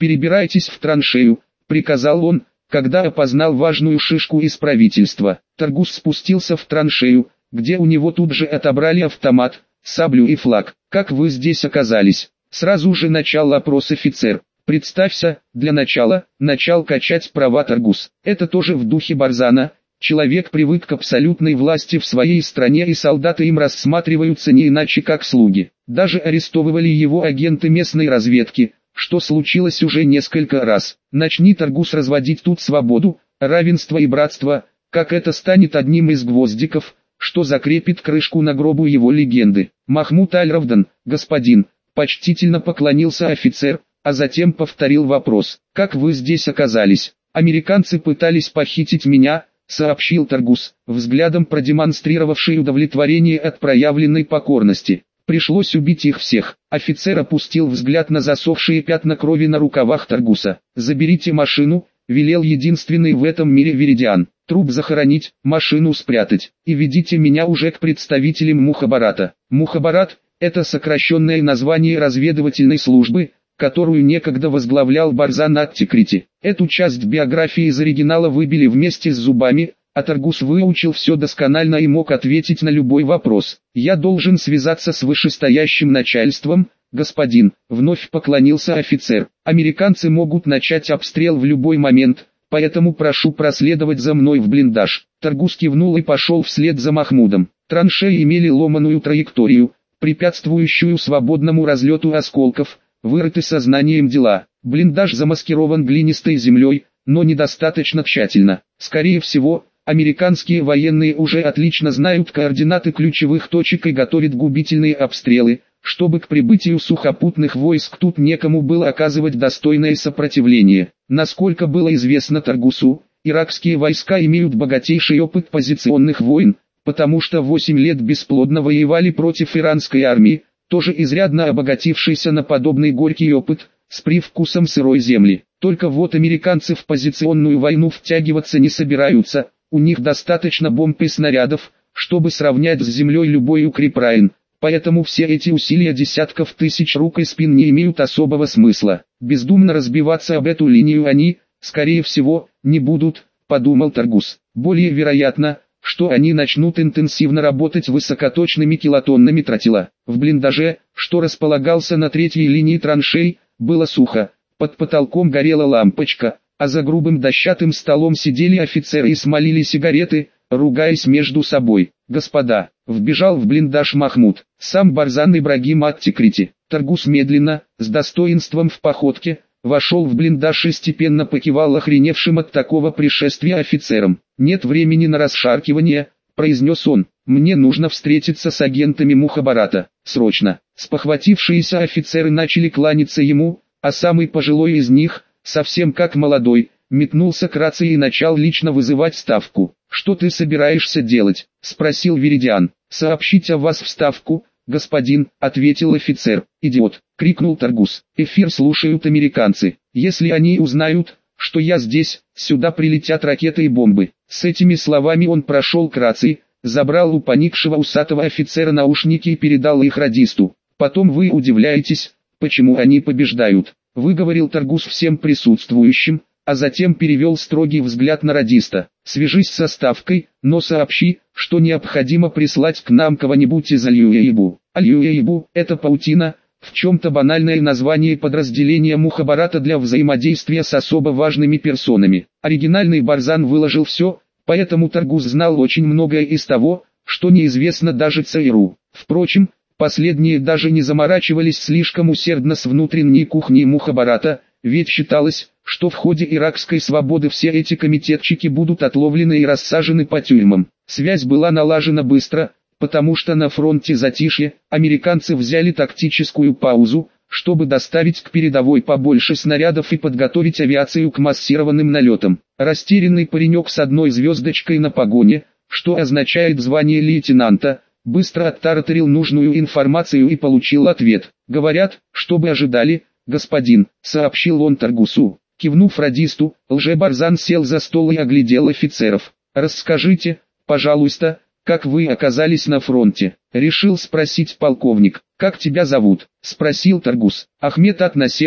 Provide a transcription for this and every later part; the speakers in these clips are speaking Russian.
«Перебирайтесь в траншею», — приказал он, когда опознал важную шишку из правительства. Таргус спустился в траншею, где у него тут же отобрали автомат, саблю и флаг. «Как вы здесь оказались?» Сразу же начал опрос офицер. «Представься, для начала», начал качать права Таргус. Это тоже в духе Барзана. Человек привык к абсолютной власти в своей стране, и солдаты им рассматриваются не иначе как слуги. Даже арестовывали его агенты местной разведки, что случилось уже несколько раз. Начни Таргус разводить тут свободу, равенство и братство, как это станет одним из гвоздиков, что закрепит крышку на гробу его легенды. «Махмуд Аль-Равдан, господин», почтительно поклонился офицер, а затем повторил вопрос. «Как вы здесь оказались?» «Американцы пытались похитить меня», сообщил Таргус, взглядом продемонстрировавший удовлетворение от проявленной покорности. «Пришлось убить их всех». Офицер опустил взгляд на засохшие пятна крови на рукавах Таргуса. «Заберите машину», велел единственный в этом мире Веридиан. «Труп захоронить, машину спрятать, и ведите меня уже к представителям Мухабарата». Мухабарат – это сокращенное название разведывательной службы, которую некогда возглавлял Барзан ат-Тикрити. Эту часть биографии из оригинала выбили вместе с зубами, а Таргус выучил все досконально и мог ответить на любой вопрос. «Я должен связаться с вышестоящим начальством, господин», вновь поклонился офицер. «Американцы могут начать обстрел в любой момент, поэтому прошу проследовать за мной в блиндаж». Таргус кивнул и пошел вслед за Махмудом. Траншеи имели ломаную траекторию, препятствующую свободному разлету осколков, вырыты сознанием дела. Блиндаж замаскирован глинистой землей, но недостаточно тщательно. Скорее всего, американские военные уже отлично знают координаты ключевых точек и готовят губительные обстрелы, чтобы к прибытию сухопутных войск тут некому было оказывать достойное сопротивление. Насколько было известно Таргусу, иракские войска имеют богатейший опыт позиционных войн, потому что 8 лет бесплодно воевали против иранской армии, тоже изрядно обогатившийся на подобный горький опыт, с привкусом сырой земли. Только вот американцы в позиционную войну втягиваться не собираются, у них достаточно бомб и снарядов, чтобы сравнять с землей любой укрепрайон, поэтому все эти усилия десятков тысяч рук и спин не имеют особого смысла. Бездумно разбиваться об эту линию они, скорее всего, не будут, подумал Таргус. Более вероятно, что они начнут интенсивно работать высокоточными килотоннами тротила. В блиндаже, что располагался на третьей линии траншей, было сухо, под потолком горела лампочка, а за грубым дощатым столом сидели офицеры и смолили сигареты, ругаясь между собой. «Господа», вбежал в блиндаж Махмуд, сам Барзан Ибрагим ат-Тикрити. Таргус медленно, с достоинством в походке, вошел в блиндаж и степенно покивал охреневшим от такого пришествия офицерам. «Нет времени на расшаркивание», — произнес он, — «мне нужно встретиться с агентами Мухабарата, срочно». Спохватившиеся офицеры начали кланяться ему, а самый пожилой из них, совсем как молодой, метнулся к рации и начал лично вызывать ставку. «Что ты собираешься делать?» — спросил Веридиан. «Сообщить о вас в ставку, господин», — ответил офицер. «Идиот!» — крикнул Таргус. «Эфир слушают американцы. Если они узнают, что я здесь, сюда прилетят ракеты и бомбы». С этими словами он прошел к рации, забрал у поникшего усатого офицера наушники и передал их радисту. «Потом вы удивляетесь, почему они побеждают», — выговорил Таргус всем присутствующим, а затем перевел строгий взгляд на радиста. «Свяжись со ставкой, но сообщи, что необходимо прислать к нам кого-нибудь из Аль-Юэйбу». Аль-Юэйбу – это паутина, в чем-то банальное название подразделения Мухабарата для взаимодействия с особо важными персонами. Оригинальный Барзан выложил все, поэтому Таргус знал очень многое из того, что неизвестно даже ЦРУ. Впрочем, последние даже не заморачивались слишком усердно с внутренней кухней Мухабарата, ведь считалось, что в ходе иракской свободы все эти комитетчики будут отловлены и рассажены по тюрьмам. Связь была налажена быстро, потому что на фронте затишье, американцы взяли тактическую паузу, чтобы доставить к передовой побольше снарядов и подготовить авиацию к массированным налетам. Растерянный паренек с одной звездочкой на погоне, что означает звание лейтенанта, быстро оттараторил нужную информацию и получил ответ. «Говорят, чтобы ожидали, господин», — сообщил он Таргусу. Кивнув радисту, лже-Барзан сел за стол и оглядел офицеров. «Расскажите, пожалуйста, как вы оказались на фронте?» — решил спросить полковник. «Как тебя зовут?» — спросил Таргус. «Ахмед ат-Насеф»,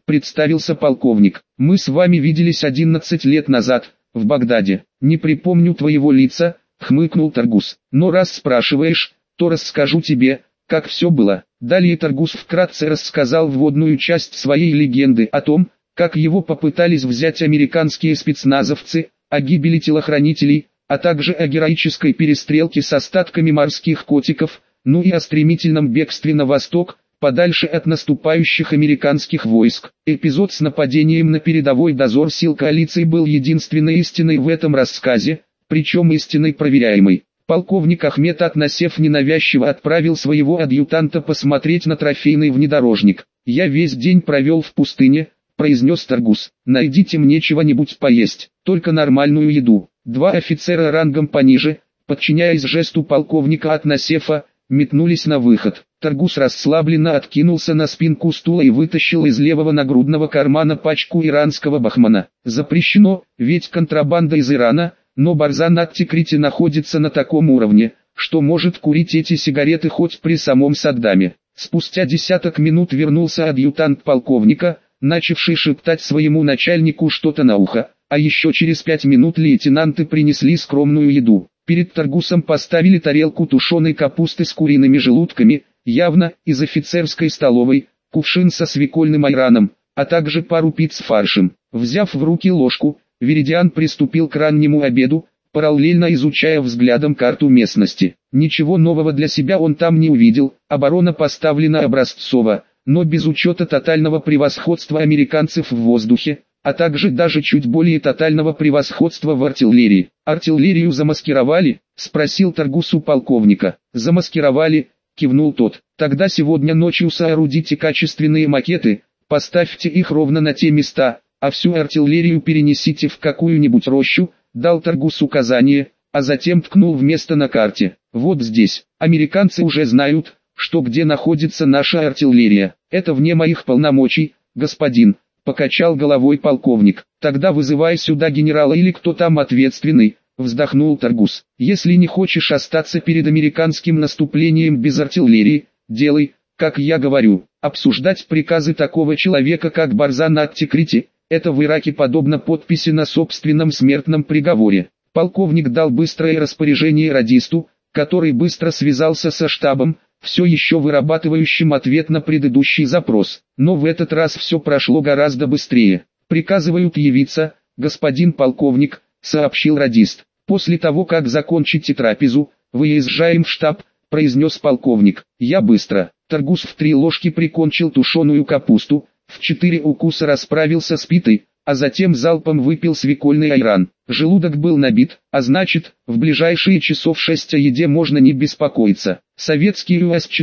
представился полковник. Мы с вами виделись 11 лет назад, в Багдаде. Не припомню твоего лица, хмыкнул Таргус. Но раз спрашиваешь, то расскажу тебе, как все было. Далее Таргус вкратце рассказал вводную часть своей легенды о том, как его попытались взять американские спецназовцы, о гибели телохранителей, а также о героической перестрелке с остатками морских котиков, ну и о стремительном бегстве на восток, подальше от наступающих американских войск. Эпизод с нападением на передовой дозор сил коалиции был единственной истиной в этом рассказе, причем истиной проверяемой. Полковник Ахмед Атнасев ненавязчиво отправил своего адъютанта посмотреть на трофейный внедорожник. «Я весь день провел в пустыне», — произнес Таргус. «Найдите мне чего-нибудь поесть, только нормальную еду». Два офицера рангом пониже, подчиняясь жесту полковника Атнасефа, метнулись на выход. Таргус расслабленно откинулся на спинку стула и вытащил из левого нагрудного кармана пачку иранского бахмана. Запрещено, ведь контрабанда из Ирана, но Барзан ат-Тикрити находится на таком уровне, что может курить эти сигареты хоть при самом Саддаме. Спустя десяток минут вернулся адъютант полковника, начавший шептать своему начальнику что-то на ухо, а еще через 5 минут лейтенанты принесли скромную еду. Перед Таргусом поставили тарелку тушеной капусты с куриными желудками, явно из офицерской столовой, кувшин со свекольным айраном, а также пару пиц с фаршем. Взяв в руки ложку, Веридиан приступил к раннему обеду, параллельно изучая взглядом карту местности. Ничего нового для себя он там не увидел, оборона поставлена образцово, но без учета тотального превосходства американцев в воздухе, а также даже чуть более тотального превосходства в артиллерии. «Артиллерию замаскировали?» – спросил Таргус у полковника. «Замаскировали», – кивнул тот. «Тогда сегодня ночью соорудите качественные макеты, поставьте их ровно на те места, а всю артиллерию перенесите в какую-нибудь рощу», – дал Таргус указание, а затем ткнул в место на карте. «Вот здесь. Американцы уже знают, что где находится наша артиллерия. Это вне моих полномочий, господин», – покачал головой полковник. «Тогда вызывай сюда генерала или кто там ответственный», – вздохнул Таргус. «Если не хочешь остаться перед американским наступлением без артиллерии, делай, как я говорю. Обсуждать приказы такого человека, как Барзан ат-Тикрити, это в Ираке подобно подписи на собственном смертном приговоре». Полковник дал быстрое распоряжение радисту, который быстро связался со штабом, все еще вырабатывающим ответ на предыдущий запрос. Но в этот раз все прошло гораздо быстрее. «Приказывают явиться, господин полковник», — сообщил радист. «После того, как закончите трапезу, выезжаем в штаб», — произнес полковник. «Я быстро». Таргус в 3 ложки прикончил тушеную капусту, в 4 укуса расправился с питой, а затем залпом выпил свекольный айран. Желудок был набит, а значит, в ближайшие часов 6 о еде можно не беспокоиться. Советский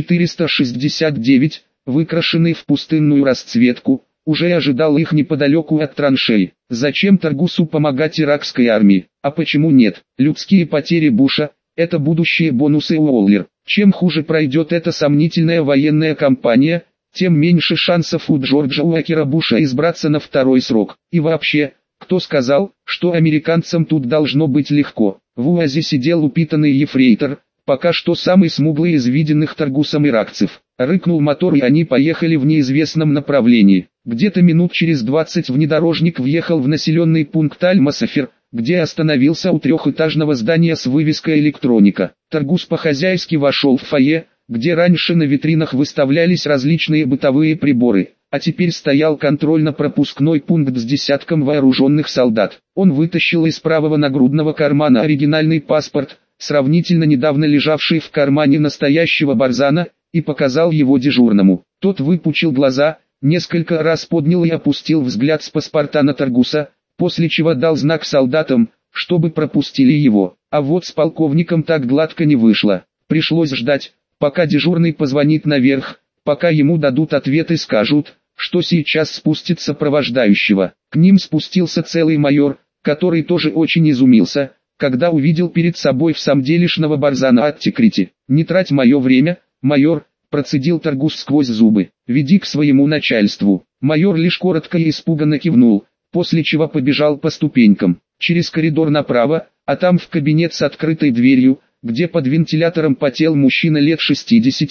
УАЗ-469, выкрашенный в пустынную расцветку, уже ожидал их неподалеку от траншей. Зачем Таргусу помогать иракской армии? А почему нет? Людские потери Буша – это будущие бонусы Уоллер. Чем хуже пройдет эта сомнительная военная кампания, тем меньше шансов у Джорджа Уокера Буша избраться на 2-й срок. И вообще, кто сказал, что американцам тут должно быть легко? В УАЗе сидел упитанный ефрейтор, пока что самый смуглый из виденных Таргусом иракцев. Рыкнул мотор, и они поехали в неизвестном направлении. Где-то минут через 20 внедорожник въехал в населенный пункт Аль-Масафер, где остановился у 3-этажного здания с вывеской «Электроника». Таргус по-хозяйски вошел в фойе, где раньше на витринах выставлялись различные бытовые приборы, а теперь стоял контрольно-пропускной пункт с десятком вооруженных солдат. Он вытащил из правого нагрудного кармана оригинальный паспорт, сравнительно недавно лежавший в кармане настоящего Барзана, и показал его дежурному. Тот выпучил глаза, несколько раз поднял и опустил взгляд с паспорта на Таргуса, после чего дал знак солдатам, чтобы пропустили его. А вот с полковником так гладко не вышло. Пришлось ждать, пока дежурный позвонит наверх, пока ему дадут ответ и скажут, что сейчас спустит сопровождающего. К ним спустился целый майор, который тоже очень изумился, когда увидел перед собой всамделишного Барзана ат-Тикрити. «Не трать мое время, майор», — процедил Таргус сквозь зубы. «Веди к своему начальству». Майор лишь коротко и испуганно кивнул, после чего побежал по ступенькам, через коридор направо, а там в кабинет с открытой дверью, где под вентилятором потел мужчина лет 60,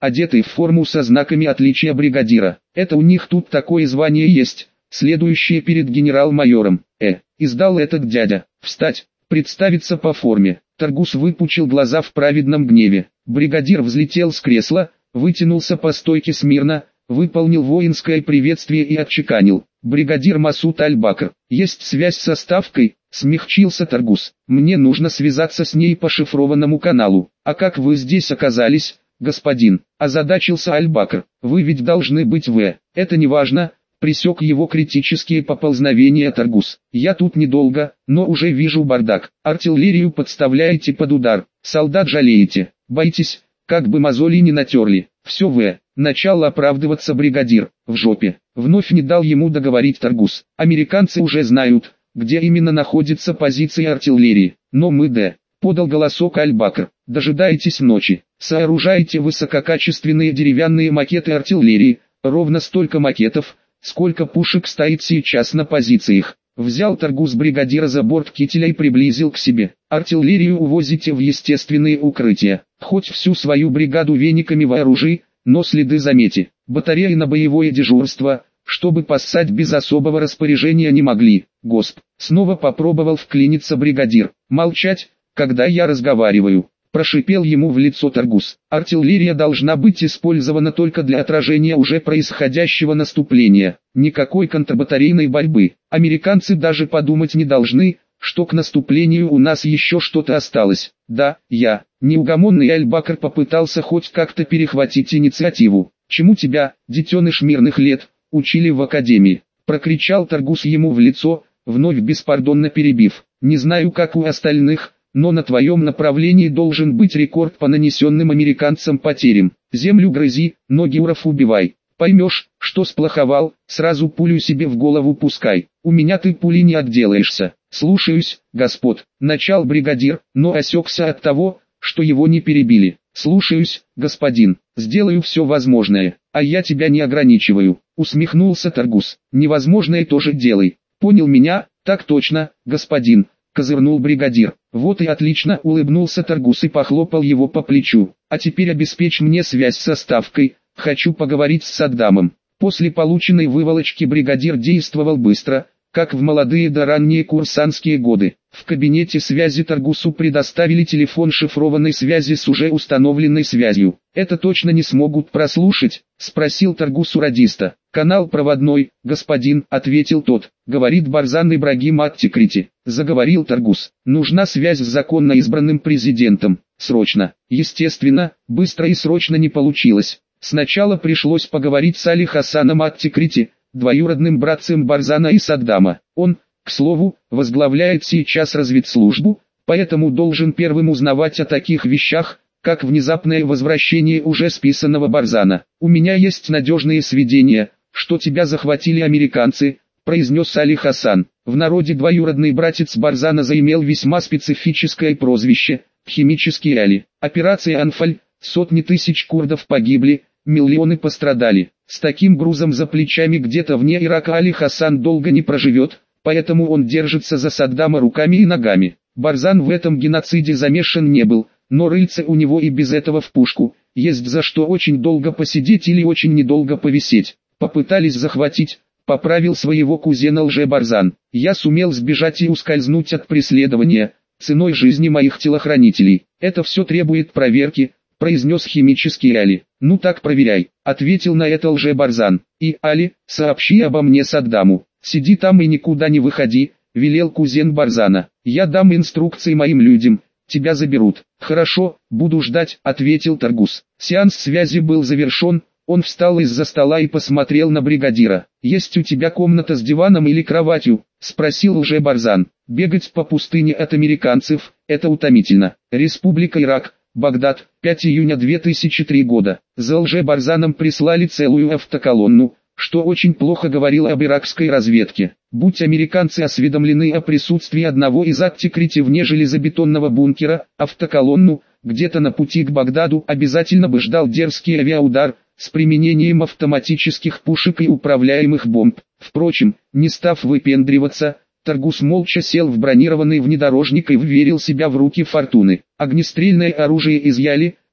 одетый в форму со знаками отличия бригадира. Это у них тут такое звание есть, следующее перед генерал-майором. Издал этот дядя. Встать, представиться по форме. Таргус выпучил глаза в праведном гневе. Бригадир взлетел с кресла, вытянулся по стойке смирно, выполнил воинское приветствие и отчеканил: «Бригадир Масуд Аль-Бакр, есть связь со Ставкой?» Смягчился Таргус. «Мне нужно связаться с ней по шифрованному каналу». «А как вы здесь оказались, господин?» Озадачился Аль-Бакр. «Вы ведь должны быть в...» «Это не важно», пресек его критические поползновения Таргус. «Я тут недолго, но уже вижу бардак. Артиллерию подставляете под удар, солдат жалеете, боитесь, как бы мозоли не натерли. Все в...» Начал оправдываться бригадир. «В жопе». Вновь не дал ему договорить Таргус. «Американцы уже знают, где именно находится позиция артиллерии, но мы подал голосок Аль-Бакр. «Дожидайтесь ночи, сооружайте высококачественные деревянные макеты артиллерии, ровно столько макетов, сколько пушек стоит сейчас на позициях». Взял Таргус бригадира за борт кителя и приблизил к себе. «Артиллерию увозите в естественные укрытия, хоть всю свою бригаду вениками вооружи, но следы заметьте, батареи на боевое дежурство, чтобы поссать без особого распоряжения не могли». «Госп!» Снова попробовал вклиниться бригадир. «Молчать, когда я разговариваю», прошипел ему в лицо Таргус. «Артиллерия должна быть использована только для отражения уже происходящего наступления. Никакой контрбатарейной борьбы. Американцы даже подумать не должны, что к наступлению у нас еще что-то осталось». «Да, я». Неугомонный Аль-Бакр попытался хоть как-то перехватить инициативу. «Чему тебя, детеныш мирных лет, учили в академии?» Прокричал Таргус ему в лицо, вновь беспардонно перебив. «Не знаю, как у остальных, но на твоем направлении должен быть рекорд по нанесенным американцам потерям. Землю грызи, ноги уров убивай. Поймешь, что сплоховал, сразу пулю себе в голову пускай. У меня ты пули не отделаешься». «Слушаюсь, господ», начал бригадир, но осекся от того, что его не перебили. «Слушаюсь, господин, сделаю все возможное, а я тебя не ограничиваю», усмехнулся Таргус. «Невозможное тоже делай. Понял меня?» «Так точно, господин», козырнул бригадир. «Вот и отлично», улыбнулся Таргус и похлопал его по плечу. «А теперь обеспечь мне связь со Ставкой, хочу поговорить с Саддамом». После полученной выволочки бригадир действовал быстро, как в молодые да ранние курсантские годы. В кабинете связи Таргусу предоставили телефон шифрованной связи с уже установленной связью. «Это точно не смогут прослушать?» — спросил Таргус у радиста. «Канал проводной, господин», — ответил тот. «Говорит Барзан Ибрагим Ат-Тикрити». Заговорил Таргус. «Нужна связь с законно избранным президентом. Срочно». Естественно, быстро и срочно не получилось. Сначала пришлось поговорить с Али Хасаном Ат-Тикрити, двоюродным братцем Барзана и Саддама. Он, к слову, возглавляет сейчас разведслужбу, поэтому должен первым узнавать о таких вещах, как внезапное возвращение уже списанного Барзана. «У меня есть надежные сведения, что тебя захватили американцы», произнес Али Хасан. В народе двоюродный братец Барзана заимел весьма специфическое прозвище – «Химический Али». Операция «Анфаль», сотни тысяч курдов погибли, миллионы пострадали. С таким грузом за плечами где-то вне Ирака Али Хасан долго не проживет, поэтому он держится за Саддама руками и ногами. Барзан в этом геноциде замешан не был, но рыльце у него и без этого в пушку, есть за что очень долго посидеть или очень недолго повисеть. Попытались захватить, поправил своего кузена лже-Барзан. Я сумел сбежать и ускользнуть от преследования, ценой жизни моих телохранителей. Это все требует проверки, произнес химический Али. «Ну так проверяй», ответил на это лже-Барзан. «И, Али, сообщи обо мне Саддаму. Сиди там и никуда не выходи», велел кузен Барзана. «Я дам инструкции моим людям, тебя заберут». «Хорошо, буду ждать», ответил Таргус. Сеанс связи был завершен, он встал из-за стола и посмотрел на бригадира. «Есть у тебя комната с диваном или кроватью?» спросил лже-Барзан. «Бегать по пустыне от американцев – это утомительно». Республика Ирак, Багдад, 5 июня 2003 года. За лже-Барзаном прислали целую автоколонну, что очень плохо говорило об иракской разведке. Будь американцы осведомлены о присутствии одного из Ат-Тикрити вне железобетонного бункера, автоколонну, где-то на пути к Багдаду обязательно бы ждал дерзкий авиаудар, с применением автоматических пушек и управляемых бомб. Впрочем, не став выпендриваться, Таргус молча сел в бронированный внедорожник и вверил себя в руки фортуны. Огнестрельное оружие изъяли,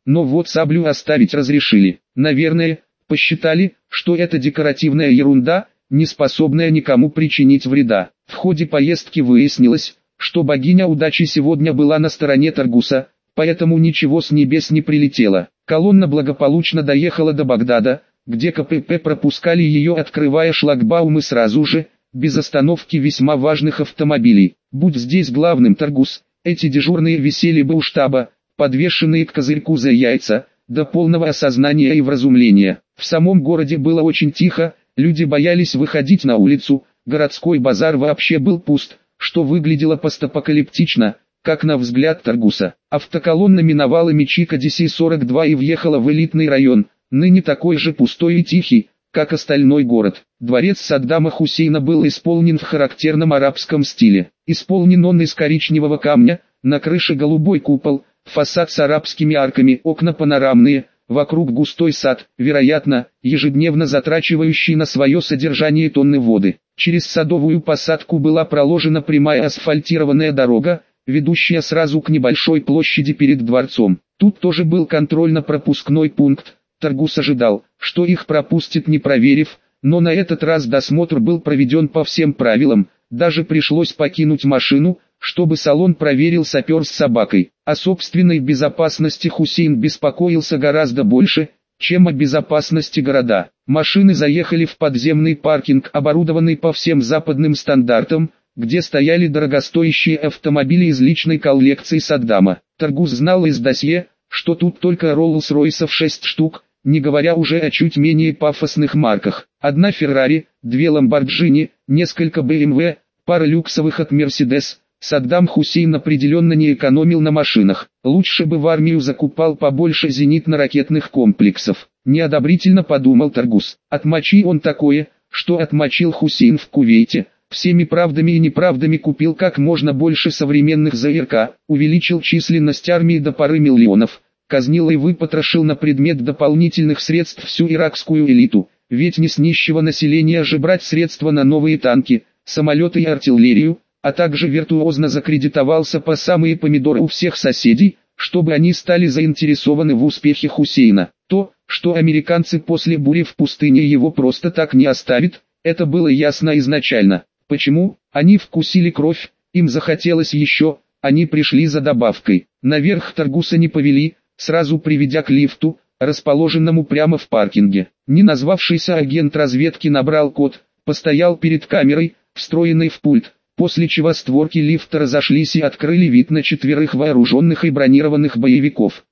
но вот саблю оставить разрешили. Наверное, посчитали, что это декоративная ерунда, не способная никому причинить вреда. В ходе поездки выяснилось, что богиня удачи сегодня была на стороне Таргуса, поэтому ничего с небес не прилетело. Колонна благополучно доехала до Багдада, где КПП пропускали ее, открывая шлагбаумы сразу же, без остановки весьма важных автомобилей. Будь здесь главным Таргус, эти дежурные висели бы у штаба, подвешенные к козырьку за яйца, до полного осознания и вразумления. В самом городе было очень тихо, люди боялись выходить на улицу, городской базар вообще был пуст, что выглядело постапокалиптично, как на взгляд Таргуса. Автоколонна миновала Мичико DC-42 и въехала в элитный район, ныне такой же пустой и тихий, как остальной город. Дворец Саддама Хусейна был исполнен в характерном арабском стиле. Исполнен он из коричневого камня, на крыше голубой купол, фасад с арабскими арками, окна панорамные, вокруг густой сад, вероятно, ежедневно затрачивающий на свое содержание тонны воды. Через садовую посадку была проложена прямая асфальтированная дорога, ведущая сразу к небольшой площади перед дворцом. Тут тоже был контрольно-пропускной пункт. Таргус ожидал, что их пропустят не проверив, но на этот раз досмотр был проведен по всем правилам, даже пришлось покинуть машину, чтобы салон проверил сапер с собакой. О собственной безопасности Хусейн беспокоился гораздо больше, чем о безопасности города. Машины заехали в подземный паркинг, оборудованный по всем западным стандартам, где стояли дорогостоящие автомобили из личной коллекции Саддама. Таргус знал из досье, что тут только Роллс-Ройсов 6 штук, не говоря уже о чуть менее пафосных марках. Одна Феррари, 2 Ламборджини, несколько BMW, пара люксовых от Mercedes. Саддам Хусейн определенно не экономил на машинах. Лучше бы в армию закупал побольше зенитно-ракетных комплексов. Неодобрительно подумал Таргус. Отмочи он такое, что отмочил Хусейн в Кувейте. Всеми правдами и неправдами купил как можно больше современных ЗРК, увеличил численность армии до пары миллионов, казнил и выпотрошил на предмет дополнительных средств всю иракскую элиту, ведь не с нищего населения же брать средства на новые танки, самолеты и артиллерию, а также виртуозно закредитовался по самые помидоры у всех соседей, чтобы они стали заинтересованы в успехе Хусейна. То, что американцы после бури в пустыне его просто так не оставят, это было ясно изначально. Почему? Они вкусили кровь, им захотелось еще, они пришли за добавкой. Наверх Таргуса не повели, сразу приведя к лифту, расположенному прямо в паркинге. Не назвавшийся агент разведки набрал код, постоял перед камерой, встроенной в пульт, после чего створки лифта разошлись и открыли вид на 4 вооруженных и бронированных боевиков.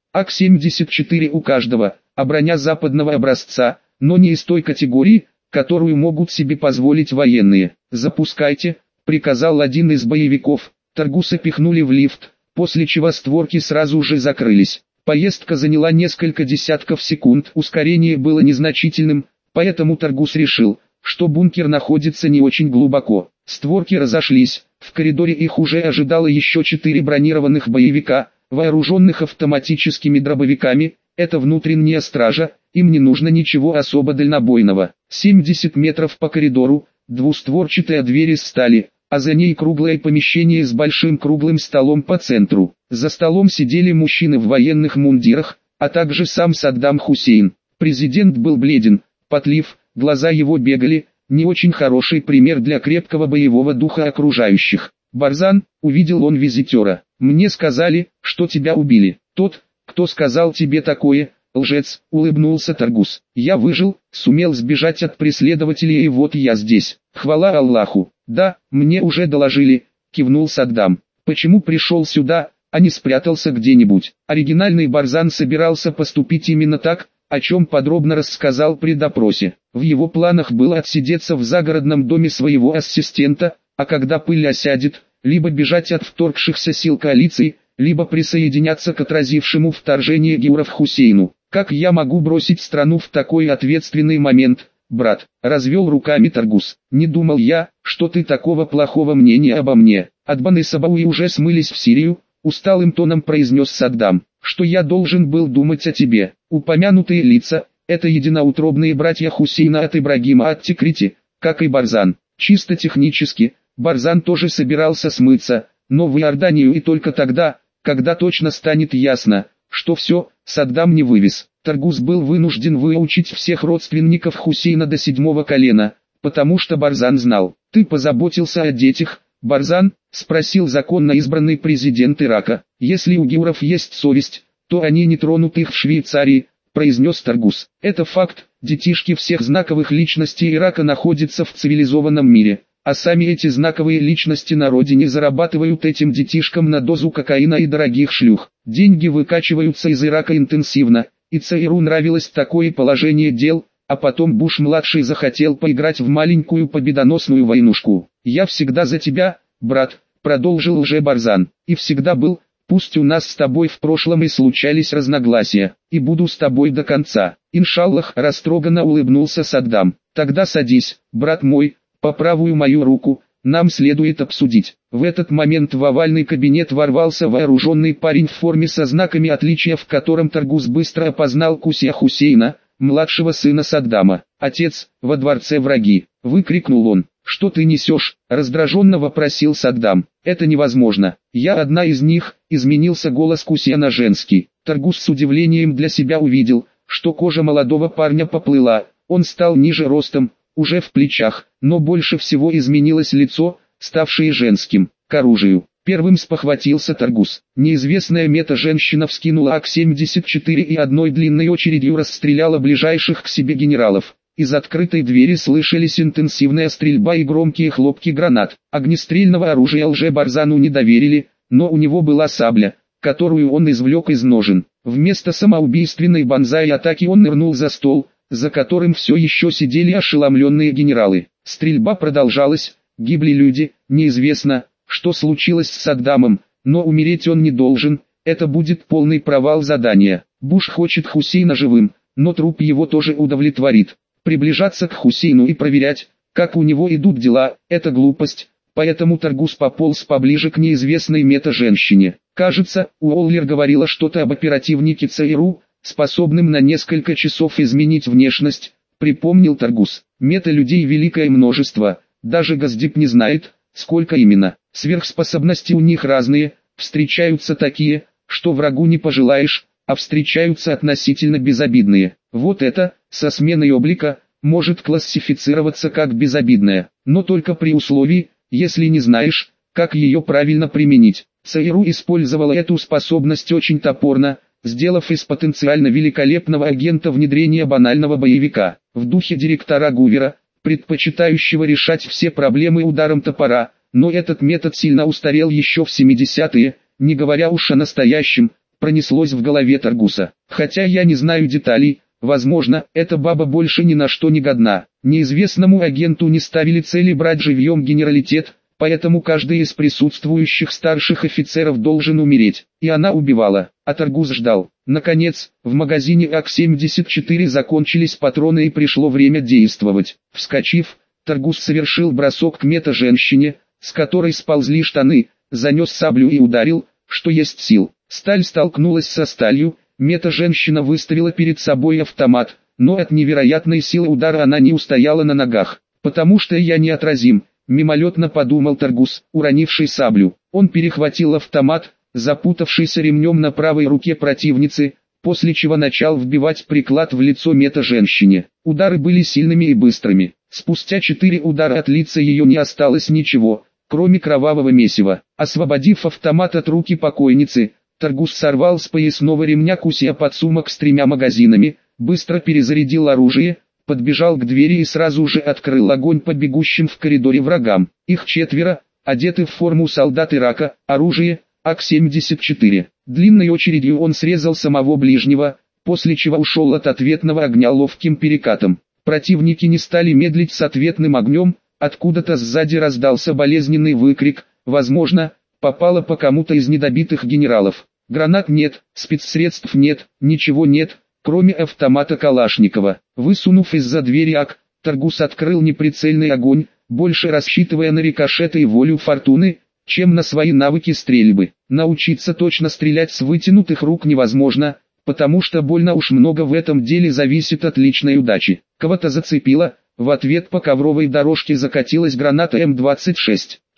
АК-74 у каждого, а броня западного образца, но не из той категории, которую могут себе позволить военные. «Запускайте», — приказал один из боевиков. Таргуса пихнули в лифт, после чего створки сразу же закрылись. Поездка заняла несколько десятков секунд, ускорение было незначительным, поэтому Таргус решил, что бункер находится не очень глубоко. Створки разошлись, в коридоре их уже ожидало еще 4 бронированных боевика, вооруженных автоматическими дробовиками. Это внутренняя стража, им не нужно ничего особо дальнобойного. 70 метров по коридору, двустворчатая дверь из стали, а за ней круглое помещение с большим круглым столом по центру. За столом сидели мужчины в военных мундирах, а также сам Саддам Хусейн. Президент был бледен, потлив, глаза его бегали, не очень хороший пример для крепкого боевого духа окружающих. «Барзан», — увидел он визитера, — «мне сказали, что тебя убили». «Тот, кто сказал тебе такое, лжец», — улыбнулся Таргус. «Я выжил, сумел сбежать от преследователей и вот я здесь. Хвала Аллаху». «Да, мне уже доложили», — кивнул Саддам. «Почему пришел сюда, а не спрятался где-нибудь?» Оригинальный Барзан собирался поступить именно так, о чем подробно рассказал при допросе. В его планах было отсидеться в загородном доме своего ассистента, а когда пыль осядет, либо бежать от вторгшихся сил коалиции, либо присоединяться к отразившему вторжение геуров Хусейну. «Как я могу бросить страну в такой ответственный момент, брат?» — развел руками Таргус. «Не думал я, что ты такого плохого мнения обо мне. Адбан и Сабауи уже смылись в Сирию», — усталым тоном произнес Саддам. «Что я должен был думать о тебе? Упомянутые лица — это единоутробные братья Хусейна от Ибрагима от Тикрити, как и Барзан. Чисто технически, Барзан тоже собирался смыться, но в Иорданию и только тогда, когда точно станет ясно, что все, Саддам не вывез. Таргус был вынужден выучить всех родственников Хусейна до 7-го колена, потому что Барзан знал. «Ты позаботился о детях, Барзан?» – спросил законно избранный президент Ирака. «Если у геуров есть совесть, то они не тронут их в Швейцарии», – произнес Таргус. «Это факт, детишки всех знаковых личностей Ирака находятся в цивилизованном мире, а сами эти знаковые личности на родине зарабатывают этим детишкам на дозу кокаина и дорогих шлюх. Деньги выкачиваются из Ирака интенсивно, и ЦРУ нравилось такое положение дел, а потом Буш-младший захотел поиграть в маленькую победоносную войнушку. «Я всегда за тебя, брат», — продолжил лже-Барзан, — «и всегда был, пусть у нас с тобой в прошлом и случались разногласия, и буду с тобой до конца». «Иншаллах», — растроганно улыбнулся Саддам. «Тогда садись, брат мой, по правую мою руку, нам следует обсудить». В этот момент в овальный кабинет ворвался вооруженный парень в форме со знаками отличия, в котором Таргус быстро опознал Кусия Хусейна, младшего сына Саддама. «Отец, во дворце враги!» — выкрикнул он. «Что ты несешь?» — раздраженно вопросил Саддам. «Это невозможно. Я одна из них», — изменился голос Кусия на женский. Таргус с удивлением для себя увидел, что кожа молодого парня поплыла, он стал ниже ростом, уже в плечах, но больше всего изменилось лицо, ставшее женским. «К оружию!» Первым спохватился Таргус. Неизвестная мета-женщина вскинула АК-74 и одной длинной очередью расстреляла ближайших к себе генералов. Из открытой двери слышались интенсивная стрельба и громкие хлопки гранат. Огнестрельного оружия лже-Барзану не доверили, но у него была сабля, которую он извлек из ножен. Вместо самоубийственной банзай-атаки он нырнул за стол, за которым все еще сидели ошеломленные генералы. Стрельба продолжалась, гибли люди, неизвестно, что случилось с Саддамом, но умереть он не должен, это будет полный провал задания. Буш хочет Хусейна живым, но труп его тоже удовлетворит. Приближаться к Хусейну и проверять, как у него идут дела, это глупость, поэтому Таргус пополз поближе к неизвестной мета-женщине. Кажется, Уоллер говорила что-то об оперативнике ЦРУ, способным на несколько часов изменить внешность, припомнил Таргус. Мета-людей великое множество, даже Госдеп не знает, сколько именно. Сверхспособности у них разные, встречаются такие, что врагу не пожелаешь, а встречаются относительно безобидные. Вот это, со сменой облика, может классифицироваться как безобидная, но только при условии, если не знаешь, как ее правильно применить. ЦРУ использовала эту способность очень топорно, сделав из потенциально великолепного агента внедрение банального боевика. В духе директора Гувера, предпочитающего решать все проблемы ударом топора, но этот метод сильно устарел еще в 70-е, не говоря уж о настоящем, пронеслось в голове Таргуса. Хотя я не знаю деталей, возможно, эта баба больше ни на что не годна. Неизвестному агенту не ставили цели брать живьем генералитет, поэтому каждый из присутствующих старших офицеров должен умереть. И она убивала, а Таргус ждал. Наконец, в магазине АК-74 закончились патроны и пришло время действовать. Вскочив, Таргус совершил бросок к мета-женщине, с которой сползли штаны, занес саблю и ударил, что есть сил. Сталь столкнулась со сталью, мета-женщина выставила перед собой автомат, но от невероятной силы удара она не устояла на ногах. «Потому что я неотразим», — мимолетно подумал Таргус, уронивший саблю. Он перехватил автомат, запутавшийся ремнем на правой руке противницы, после чего начал вбивать приклад в лицо мета-женщине. Удары были сильными и быстрыми. Спустя 4 удара от лица ее не осталось ничего, кроме кровавого месива. Освободив автомат от руки покойницы, Таргус сорвал с поясного ремня Кусия подсумок с 3 магазинами, быстро перезарядил оружие, подбежал к двери и сразу же открыл огонь по бегущим в коридоре врагам. Их 4, одеты в форму солдат Ирака, оружие, АК-74. Длинной очередью он срезал самого ближнего, после чего ушел от ответного огня ловким перекатом. Противники не стали медлить с ответным огнем, откуда-то сзади раздался болезненный выкрик, возможно, попало по кому-то из недобитых генералов. Гранат нет, спецсредств нет, ничего нет, кроме автомата Калашникова. Высунув из-за двери АК, Таргус открыл неприцельный огонь, больше рассчитывая на рикошеты и волю фортуны, чем на свои навыки стрельбы. Научиться точно стрелять с вытянутых рук невозможно, потому что больно уж много в этом деле зависит от личной удачи. Кого-то зацепило, в ответ по ковровой дорожке закатилась граната М-26.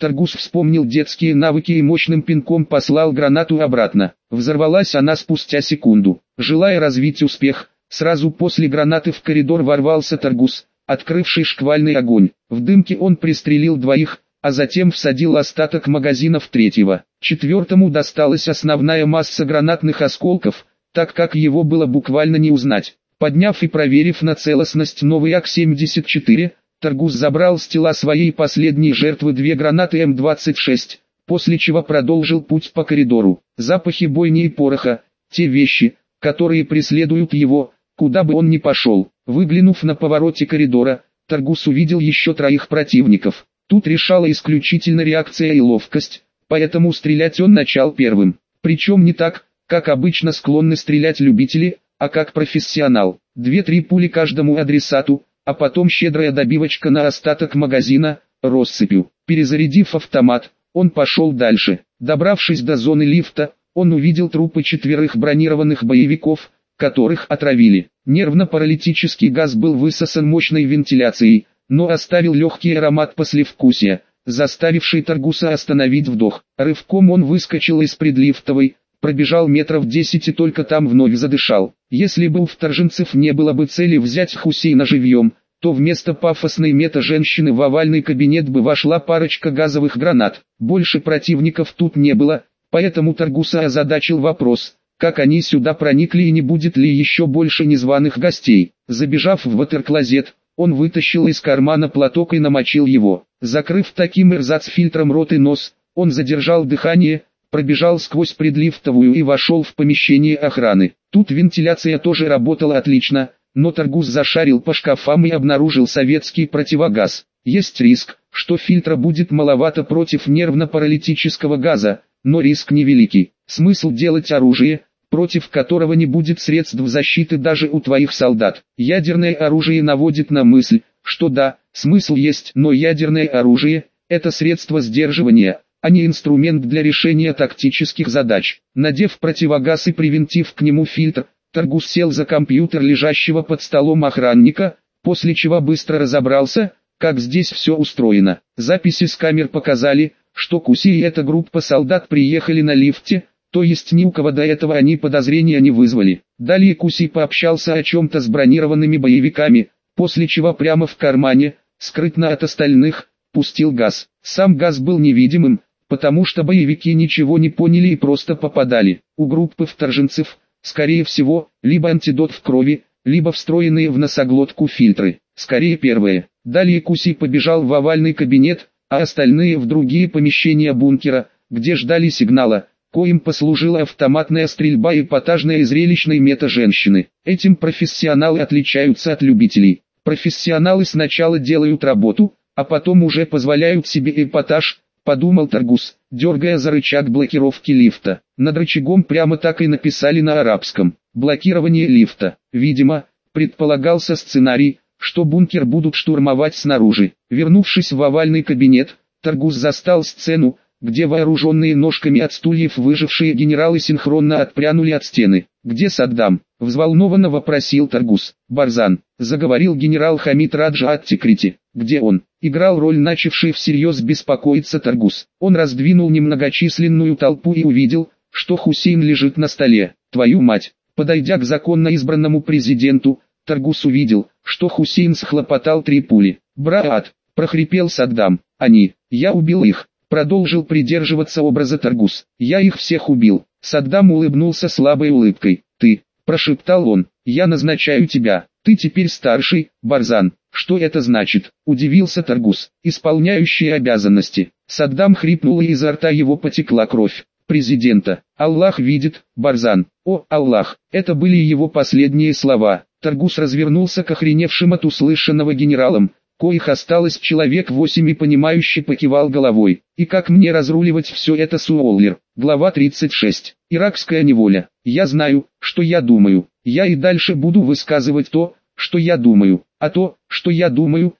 Таргус вспомнил детские навыки и мощным пинком послал гранату обратно. Взорвалась она спустя секунду. Желая развить успех, сразу после гранаты в коридор ворвался Таргус, открывший шквальный огонь. В дымке он пристрелил двоих, а затем всадил остаток магазина в третьего. Четвертому досталась основная масса гранатных осколков, так как его было буквально не узнать. Подняв и проверив на целостность новый АК-74, Таргус забрал с тела своей последней жертвы две гранаты М-26, после чего продолжил путь по коридору. Запахи бойни и пороха, те вещи, которые преследуют его, куда бы он ни пошел. Выглянув на повороте коридора, Таргус увидел еще троих противников. Тут решала исключительно реакция и ловкость, поэтому стрелять он начал первым. Причем не так, как обычно склонны стрелять любители, а как профессионал. 2-3 пули каждому адресату, а потом щедрая добивочка на остаток магазина, россыпью. Перезарядив автомат, он пошел дальше. Добравшись до зоны лифта, он увидел трупы 4 бронированных боевиков, которых отравили. Нервно-паралитический газ был высосан мощной вентиляцией, но оставил легкий аромат послевкусия, заставивший Таргуса остановить вдох. Рывком он выскочил из предлифтовой, пробежал метров 10 и только там вновь задышал. Если бы у вторженцев не было бы цели взять Хусейна живьем, то вместо пафосной мета-женщины в овальный кабинет бы вошла парочка газовых гранат. Больше противников тут не было, поэтому Таргуса озадачил вопрос, как они сюда проникли и не будет ли еще больше незваных гостей. Забежав в ватерклозет, он вытащил из кармана платок и намочил его. Закрыв таким эрзац-фильтром рот и нос, он задержал дыхание, пробежал сквозь предлифтовую и вошел в помещение охраны. Тут вентиляция тоже работала отлично, но Таргус зашарил по шкафам и обнаружил советский противогаз. Есть риск, что фильтра будет маловато против нервно-паралитического газа, но риск невеликий. Смысл делать оружие, против которого не будет средств защиты даже у твоих солдат. Ядерное оружие наводит на мысль, что да, смысл есть, но ядерное оружие – это средство сдерживания, а не инструмент для решения тактических задач. Надев противогаз и привинтив к нему фильтр, Таргус сел за компьютер лежащего под столом охранника, после чего быстро разобрался, как здесь все устроено. Записи с камер показали, что Куси и эта группа солдат приехали на лифте, то есть ни у кого до этого они подозрения не вызвали. Далее Куси пообщался о чем-то с бронированными боевиками, после чего прямо в кармане, скрытно от остальных, пустил газ. Сам газ был невидимым, потому что боевики ничего не поняли и просто попадали. У группы вторженцев, скорее всего, либо антидот в крови, либо встроенные в носоглотку фильтры. Скорее первое. Далее Куси побежал в овальный кабинет, а остальные в другие помещения бункера, где ждали сигнала, коим послужила автоматная стрельба эпатажной и зрелищной мета-женщины. Этим профессионалы отличаются от любителей. Профессионалы сначала делают работу, а потом уже позволяют себе эпатаж, подумал Таргус, дергая за рычаг блокировки лифта. Над рычагом прямо так и написали на арабском: блокирование лифта. Видимо, предполагался сценарий, что бункер будут штурмовать снаружи. Вернувшись в овальный кабинет, Таргус застал сцену, где вооруженные ножками от стульев выжившие генералы синхронно отпрянули от стены. «Где Саддам?» — взволнованно вопросил Таргус. «Барзан», — заговорил генерал Хамид Раджа от Тикрити. «Где он?» — играл роль начавший всерьез беспокоиться Таргус. Он раздвинул немногочисленную толпу и увидел, что Хусейн лежит на столе. «Твою мать!» Подойдя к законно избранному президенту, Таргус увидел, что Хусейн схлопотал 3 пули. «Брат!» — прохрипел Саддам. «Они! Я убил их!» Продолжил придерживаться образа Таргус. «Я их всех убил». Саддам улыбнулся слабой улыбкой. «Ты!» — прошептал он. «Я назначаю тебя. Ты теперь старший, Барзан». «Что это значит?» — удивился Таргус. «Исполняющий обязанности». Саддам хрипнул и изо рта его потекла кровь. «Президента. Аллах видит, Барзан». «О, Аллах!» Это были его последние слова. Таргус развернулся к охреневшим от услышанного генералам, коих осталось человек 8, и понимающе покивал головой. «И как мне разруливать все это, Суоллер?» Глава 36. Иракская неволя. «Я знаю, что я думаю. Я и дальше буду высказывать то, что я думаю. А то, что я думаю,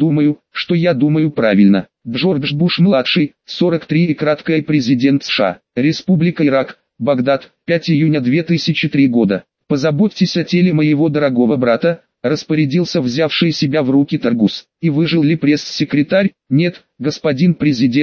что я думаю правильно». Джордж Буш-младший, 43 и краткое президент США. Республика Ирак, Багдад, 5 июня 2003 года. «Позаботьтесь о теле моего дорогого брата», распорядился взявший себя в руки Таргус. «И выжил ли пресс-секретарь?» «Нет, господин президент»,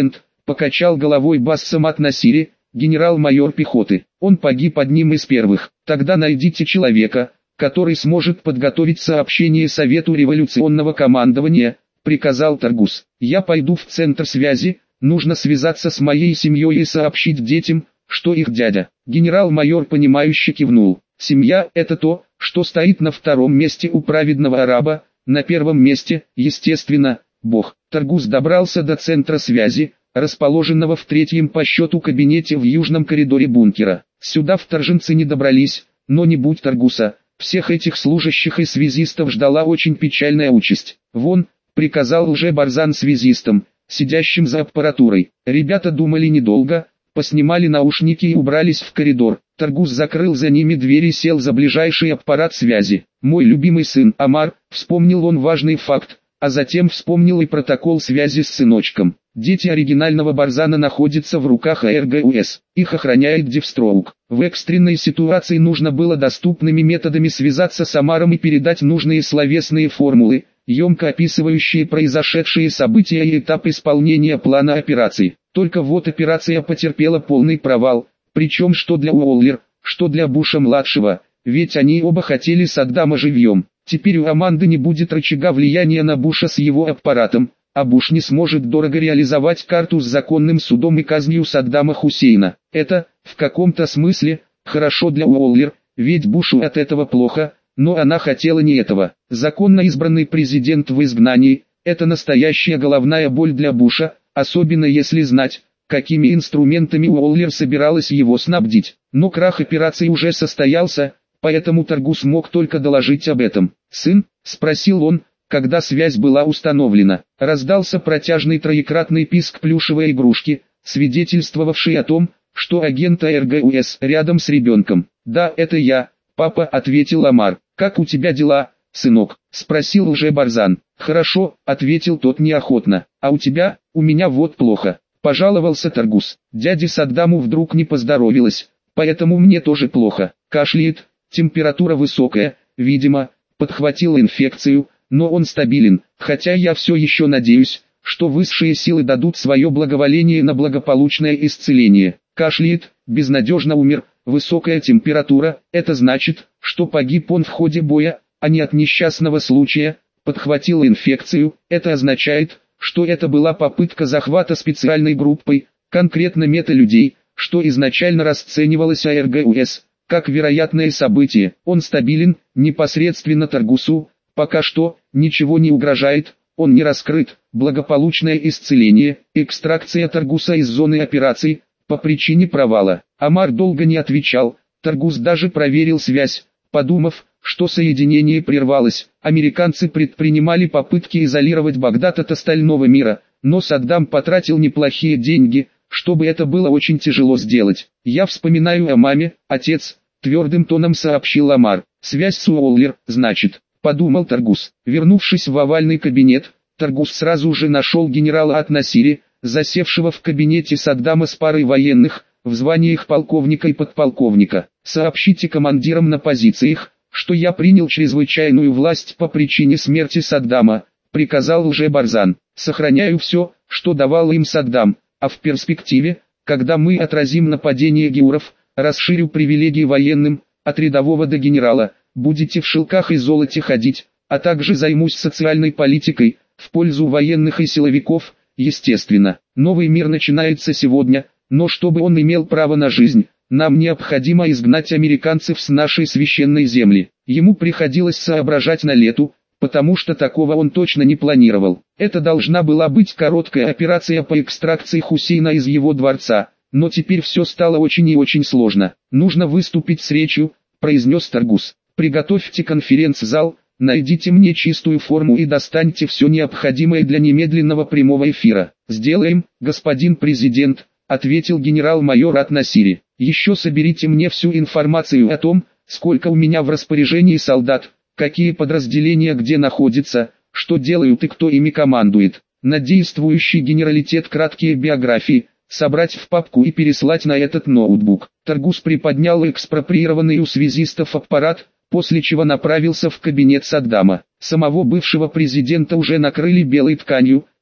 покачал головой Бассамат Насири, генерал-майор пехоты. Он погиб одним из первых. Тогда найдите человека, который сможет подготовить сообщение Совету революционного командования, приказал Таргус. Я пойду в центр связи, нужно связаться с моей семьей и сообщить детям, что их дядя. Генерал-майор понимающе кивнул. Семья – это то, что стоит на втором месте у праведного араба, на первом месте, естественно, Бог. Таргус добрался до центра связи, расположенного в третьем по счету кабинете в южном коридоре бункера. Сюда вторженцы не добрались, но не будь Таргуса, всех этих служащих и связистов ждала очень печальная участь. «Вон», — приказал Лже-Барзан связистам, сидящим за аппаратурой. Ребята думали недолго, поснимали наушники и убрались в коридор. Таргус закрыл за ними дверь и сел за ближайший аппарат связи. «Мой любимый сын Амар», — вспомнил он важный факт, а затем вспомнил и протокол связи с сыночком. Дети оригинального Барзана находятся в руках АРГУС, их охраняет Девстроук. В экстренной ситуации нужно было доступными методами связаться с Амаром и передать нужные словесные формулы, емко описывающие произошедшие события и этап исполнения плана операции. Только вот операция потерпела полный провал, причем что для Уоллер, что для Буша-младшего, ведь они оба хотели Саддама живьем. Теперь у Аманды не будет рычага влияния на Буша с его аппаратом, а Буш не сможет дорого реализовать карту с законным судом и казнью Саддама Хусейна. Это, в каком-то смысле, хорошо для Уоллер, ведь Бушу от этого плохо, но она хотела не этого. Законно избранный президент в изгнании – это настоящая головная боль для Буша, особенно если знать, какими инструментами Уоллер собиралась его снабдить. Но крах операции уже состоялся, поэтому Таргус мог только доложить об этом. «Сын?» – спросил он, когда связь была установлена. Раздался протяжный троекратный писк плюшевой игрушки, свидетельствовавший о том, что агент АРГУС рядом с ребенком. «Да, это я, папа», – ответил Амар. «Как у тебя дела, сынок?» – спросил уже Барзан. «Хорошо», – ответил тот неохотно. «А у тебя?» «У меня вот плохо», – пожаловался Таргус. «Дяде Саддаму вдруг не поздоровилось, поэтому мне тоже плохо. Кашляет, температура высокая, видимо, подхватил инфекцию, но он стабилен, хотя я все еще надеюсь, что высшие силы дадут свое благоволение на благополучное исцеление. Кашляет, безнадежно умер, высокая температура, это значит, что погиб он в ходе боя, а не от несчастного случая, подхватил инфекцию, это означает, что это была попытка захвата специальной группой, конкретно мета-людей, что изначально расценивалось АРГУС, как вероятное событие. Он стабилен, непосредственно Таргусу, пока что, ничего не угрожает, он не раскрыт, благополучное исцеление, экстракция Таргуса из зоны операций, по причине провала. Амар долго не отвечал, Таргус даже проверил связь, подумав, что соединение прервалось. Американцы предпринимали попытки изолировать Багдад от остального мира, но Саддам потратил неплохие деньги, чтобы это было очень тяжело сделать. «Я вспоминаю о маме, отец», — твердым тоном сообщил Амар. «Связь с Уоллер, значит», — подумал Таргус. Вернувшись в овальный кабинет, Таргус сразу же нашел генерала Ат-Насири, засевшего в кабинете Саддама с парой военных, в званиях полковника и подполковника. «Сообщите командирам на позициях, что я принял чрезвычайную власть по причине смерти Саддама», — приказал Лже-Барзан. «Сохраняю все, что давал им Саддам, а в перспективе, когда мы отразим нападение геуров, расширю привилегии военным, от рядового до генерала, будете в шелках и золоте ходить, а также займусь социальной политикой, в пользу военных и силовиков, естественно. Новый мир начинается сегодня, но чтобы он имел право на жизнь, нам необходимо изгнать американцев с нашей священной земли». Ему приходилось соображать на лету, потому что такого он точно не планировал. Это должна была быть короткая операция по экстракции Хусейна из его дворца, но теперь все стало очень и очень сложно. «Нужно выступить с речью», — произнес Таргус. «Приготовьте конференц-зал, найдите мне чистую форму и достаньте все необходимое для немедленного прямого эфира». «Сделаем, господин президент», — ответил генерал-майор Ат-Насири. «Еще соберите мне всю информацию о том, сколько у меня в распоряжении солдат, какие подразделения где находятся, что делают и кто ими командует. На действующий генералитет краткие биографии, собрать в папку и переслать на этот ноутбук». Таргус приподнял экспроприированный у связистов аппарат, после чего направился в кабинет Саддама. Самого бывшего президента уже накрыли белой тканью,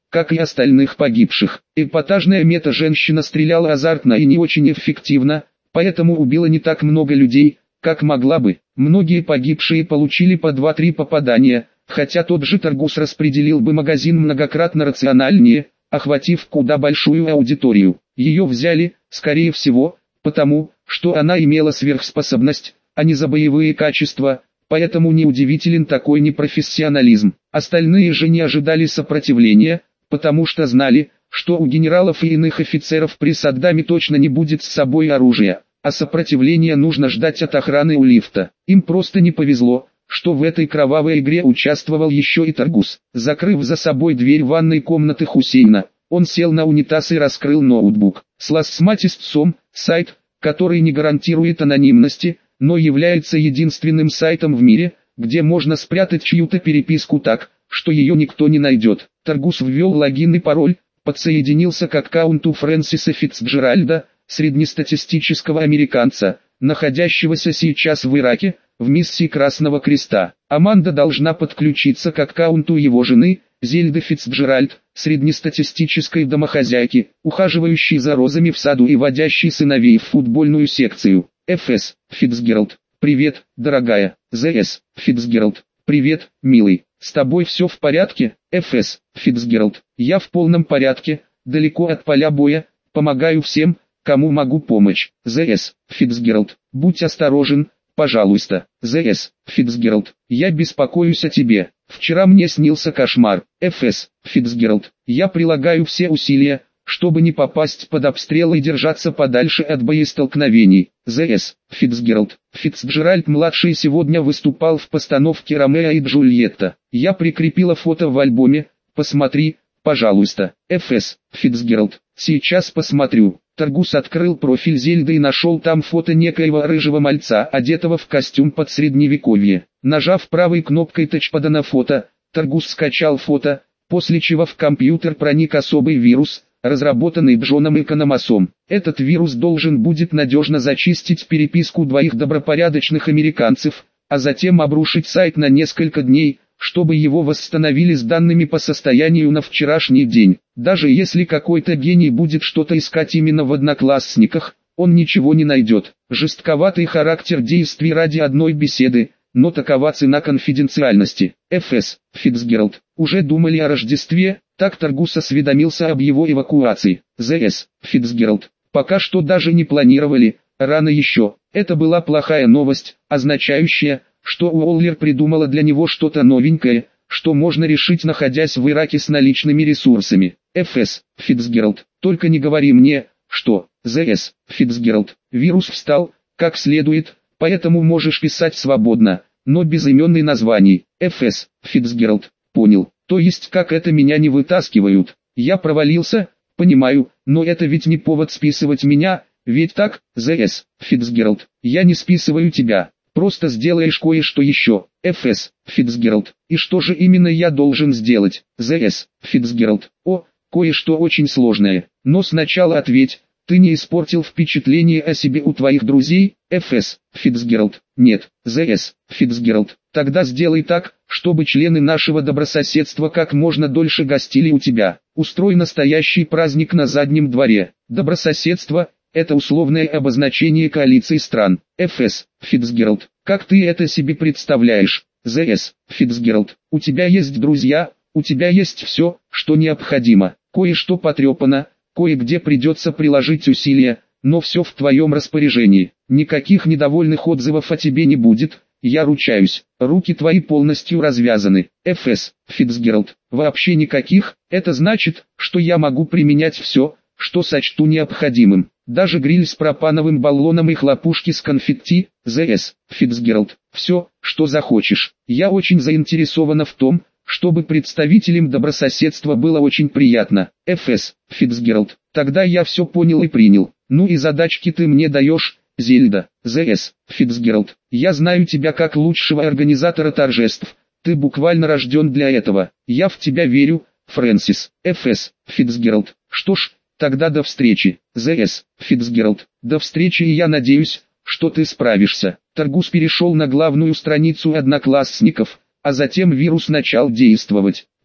как и остальных погибших. Эпатажная мета-женщина стреляла азартно и не очень эффективно, поэтому убила не так много людей, как могла бы. Многие погибшие получили по 2-3 попадания, хотя тот же Таргус распределил бы магазин многократно рациональнее, охватив куда большую аудиторию. Ее взяли, скорее всего, потому, что она имела сверхспособность, а не за боевые качества, поэтому неудивителен такой непрофессионализм. Остальные же не ожидали сопротивления, потому что знали, что у генералов и иных офицеров при Саддаме точно не будет с собой оружия, а сопротивления нужно ждать от охраны у лифта. Им просто не повезло, что в этой кровавой игре участвовал еще и Таргус. Закрыв за собой дверь ванной комнаты Хусейна, он сел на унитаз и раскрыл ноутбук. Slash.com – сайт, который не гарантирует анонимности, но является единственным сайтом в мире, где можно спрятать чью-то переписку так, что ее никто не найдет. Таргус ввел логин и пароль, подсоединился к аккаунту Фрэнсиса Фицджеральда, среднестатистического американца, находящегося сейчас в Ираке, в миссии Красного Креста. Аманда должна подключиться к аккаунту его жены, Зельды Фицджеральд, среднестатистической домохозяйки, ухаживающей за розами в саду и водящей сыновей в футбольную секцию. Ф.С. Фицджеральд. Привет, дорогая. З.С. Фицджеральд. Привет, милый. С тобой все в порядке? Ф.С. Фицджеральд. Я в полном порядке, далеко от поля боя, помогаю всем, кому могу помочь. З.С. Фицджеральд. Будь осторожен, пожалуйста. З.С. Фицджеральд. Я беспокоюсь о тебе. Вчера мне снился кошмар. Ф.С. Фицджеральд. Я прилагаю все усилия, чтобы не попасть под обстрел и держаться подальше от боестолкновений. З.С. Фицджеральд. Фицджеральд-младший сегодня выступал в постановке «Ромео и Джульетта». Я прикрепила фото в альбоме, посмотри, пожалуйста. Ф.С. Фицджеральд. Сейчас посмотрю. Таргус открыл профиль Зельды и нашел там фото некоего рыжего мальца, одетого в костюм под средневековье. Нажав правой кнопкой тачпада на фото, Таргус скачал фото, после чего в компьютер проник особый вирус, разработанный Джоном Экономосом. Этот вирус должен будет надежно зачистить переписку двоих добропорядочных американцев, а затем обрушить сайт на несколько дней, чтобы его восстановили с данными по состоянию на вчерашний день. Даже если какой-то гений будет что-то искать именно в одноклассниках, он ничего не найдет. Жестковатый характер действий ради одной беседы, но такова цена конфиденциальности. Ф.С. Фицджеральд. Уже думали о Рождестве? Так Таргус осведомился об его эвакуации. З.С. Фицджеральд. Пока что даже не планировали, рано еще. Это была плохая новость, означающая, что Уоллер придумала для него что-то новенькое, что можно решить, находясь в Ираке с наличными ресурсами. Ф.С. Фицджеральд. Только не говори мне, что. З.С. Фицджеральд. Вирус встал, как следует, поэтому можешь писать свободно, но без имен и названий. Ф.С. Фицджеральд. Понял. То есть как это меня не вытаскивают? Я провалился, понимаю, но это ведь не повод списывать меня, ведь так? З.С. Фицджеральд. Я не списываю тебя. Просто сделаешь кое-что еще. Ф.С. Фицджеральд. И что же именно я должен сделать? З.С. Фицджеральд. О, кое-что очень сложное. Но сначала ответь, ты не испортил впечатление о себе у твоих друзей? Ф.С. Фицджеральд. Нет. З.С. Фицджеральд. Тогда сделай так, чтобы члены нашего добрососедства как можно дольше гостили у тебя. Устрой настоящий праздник на заднем дворе. Добрососедство – это условное обозначение коалиции стран. Ф.С. Фицджеральд. Как ты это себе представляешь? З.С. Фицджеральд. У тебя есть друзья, у тебя есть все, что необходимо. Кое-что потрепано, кое-где придется приложить усилия, но все в твоем распоряжении. Никаких недовольных отзывов о тебе не будет, я ручаюсь. Руки твои полностью развязаны. Ф.С. Фицджеральд. Вообще никаких? Это значит, что я могу применять все, что сочту необходимым. Даже гриль с пропановым баллоном и хлопушки с конфетти. З.С. Фицджеральд. Все, что захочешь. Я очень заинтересована в том, чтобы представителям добрососедства было очень приятно. Ф.С. Фицджеральд. Тогда я все понял и принял. Ну и задачки ты мне даешь, Зельда. З.С. Фицджеральд. Я знаю тебя как лучшего организатора торжеств. Ты буквально рожден для этого. Я в тебя верю, Фрэнсис. Ф.С. Фицджеральд. Что ж, тогда до встречи. З.С. Фицджеральд. До встречи, и я надеюсь, что ты справишься. Таргус перешел на главную страницу одноклассников, а затем вирус начал действовать.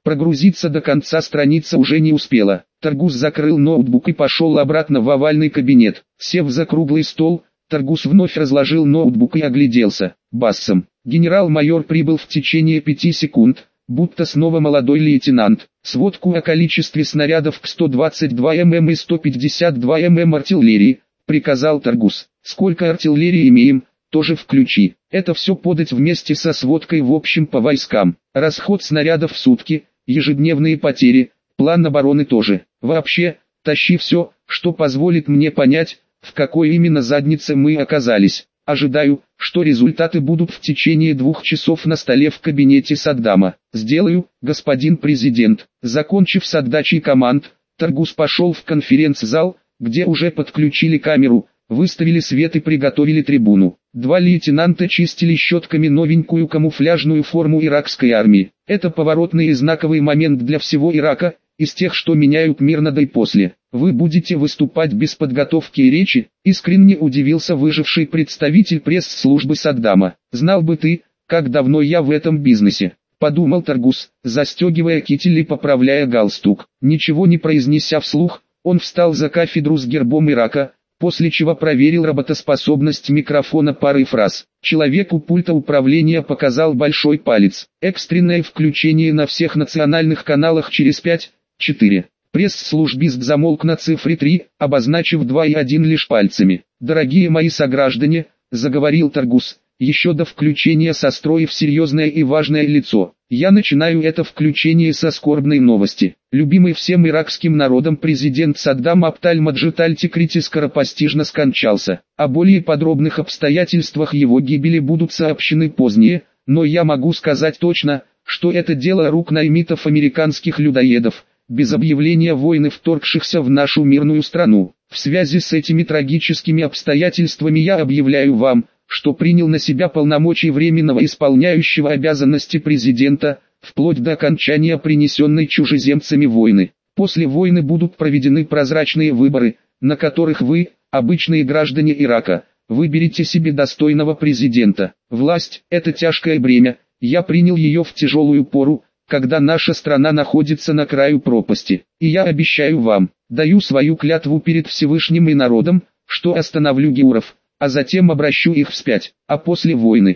Прогрузиться до конца страница уже не успела. Таргус закрыл ноутбук и пошел обратно в овальный кабинет. Сев за круглый стол, Таргус вновь разложил ноутбук и огляделся. Басом. Генерал-майор прибыл в течение 5 секунд, будто снова молодой лейтенант. Сводку о количестве снарядов к 122 мм и 152 мм артиллерии, приказал Таргус. Сколько артиллерии имеем, тоже включи. Это все подать вместе со сводкой в общем по войскам. Расход снарядов в сутки, ежедневные потери, план обороны тоже. Вообще, тащи все, что позволит мне понять, в какой именно заднице мы оказались. Ожидаю, что результаты будут в течение 2 часов на столе в кабинете Саддама. Сделаю, господин президент. Закончив с отдачей команд, Таргус пошел в конференц-зал, где уже подключили камеру, выставили свет и приготовили трибуну. 2 лейтенанта чистили щетками новенькую камуфляжную форму иракской армии. Это поворотный и знаковый момент для всего Ирака, из тех, что меняют мир на до и после. Вы будете выступать без подготовки и речи? Искренне удивился выживший представитель пресс-службы Саддама. Знал бы ты, как давно я в этом бизнесе, подумал Таргус, застегивая китель и поправляя галстук. Ничего не произнеся вслух, он встал за кафедру с гербом Ирака, после чего проверил работоспособность микрофона парой фраз. Человек у пульта управления показал большой палец. Экстренное включение на всех национальных каналах через 5, 4. Пресс-службист замолк на цифре 3, обозначив 2 и 1 лишь пальцами. «Дорогие мои сограждане», — заговорил Таргус, еще до включения состроив серьезное и важное лицо. «Я начинаю это включение со скорбной новости. Любимый всем иракским народом президент Саддам Абд аль-Маджид аль-Тикрити скоропостижно скончался. О более подробных обстоятельствах его гибели будут сообщены позднее, но я могу сказать точно, что это дело рук наймитов американских людоедов, без объявления войны вторгшихся в нашу мирную страну. В связи с этими трагическими обстоятельствами я объявляю вам, что принял на себя полномочия временного исполняющего обязанности президента, вплоть до окончания принесенной чужеземцами войны. После войны будут проведены прозрачные выборы, на которых вы, обычные граждане Ирака, выберете себе достойного президента. Власть – это тяжкое бремя, я принял ее в тяжелую пору, когда наша страна находится на краю пропасти. И я обещаю вам, даю свою клятву перед Всевышним и народом, что остановлю геуров, а затем обращу их вспять. А после войны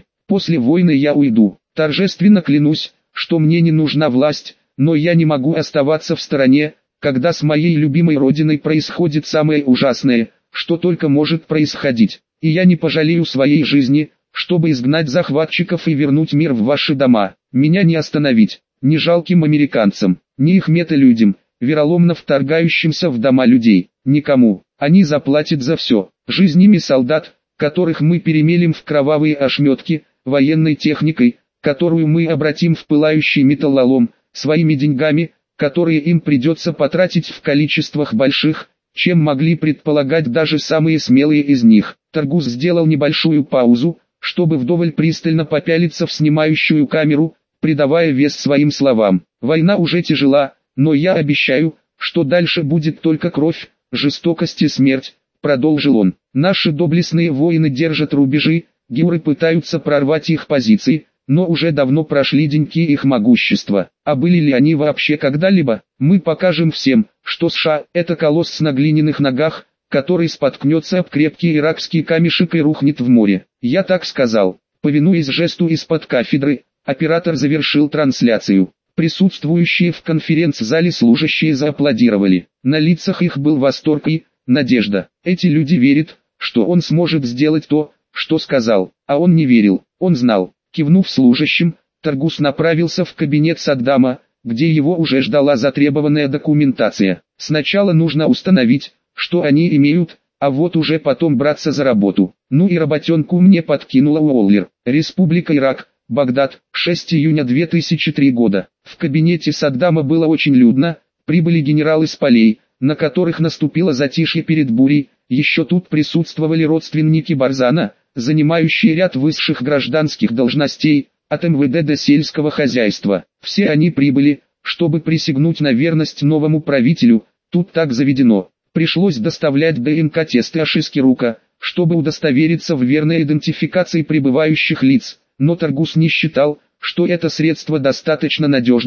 я уйду. Торжественно клянусь, что мне не нужна власть, но я не могу оставаться в стороне, когда с моей любимой родиной происходит самое ужасное, что только может происходить. И я не пожалею своей жизни, чтобы изгнать захватчиков и вернуть мир в ваши дома. Меня не остановить, ни жалким американцам, ни их металюдям, вероломно вторгающимся в дома людей, никому. Они заплатят за все, жизнями солдат, которых мы перемелем в кровавые ошметки, военной техникой, которую мы обратим в пылающий металлолом, своими деньгами, которые им придется потратить в количествах больших, чем могли предполагать даже самые смелые из них. Таргус сделал небольшую паузу, чтобы вдоволь пристально попялиться в снимающую камеру, придавая вес своим словам. Война уже тяжела, но я обещаю, что дальше будет только кровь, жестокость и смерть, продолжил он. Наши доблестные воины держат рубежи, геуры пытаются прорвать их позиции, но уже давно прошли деньки их могущества. А были ли они вообще когда-либо? Мы покажем всем, что США – это колосс на глиняных ногах, который споткнется об крепкий иракский камешек и рухнет в море. Я так сказал. Повинуясь жесту из-под кафедры, оператор завершил трансляцию. Присутствующие в конференц-зале служащие зааплодировали. На лицах их был восторг и надежда. Эти люди верят, что он сможет сделать то, что сказал. А он не верил, он знал. Кивнув служащим, Таргус направился в кабинет Саддама, где его уже ждала затребованная документация. Сначала нужно установить, что они имеют, а вот уже потом браться за работу. Ну и работенку мне подкинула Уоллер. Республика Ирак, Багдад, 6 июня 2003 года. В кабинете Саддама было очень людно, прибыли генералы с полей, на которых наступило затишье перед бурей, еще тут присутствовали родственники Барзана, занимающие ряд высших гражданских должностей, от МВД до сельского хозяйства. Все они прибыли, чтобы присягнуть на верность новому правителю, тут так заведено. Пришлось доставлять ДНК-тесты Ашискирука, чтобы удостовериться в верной идентификации прибывающих лиц, но Таргус не считал, что это средство достаточно надежно,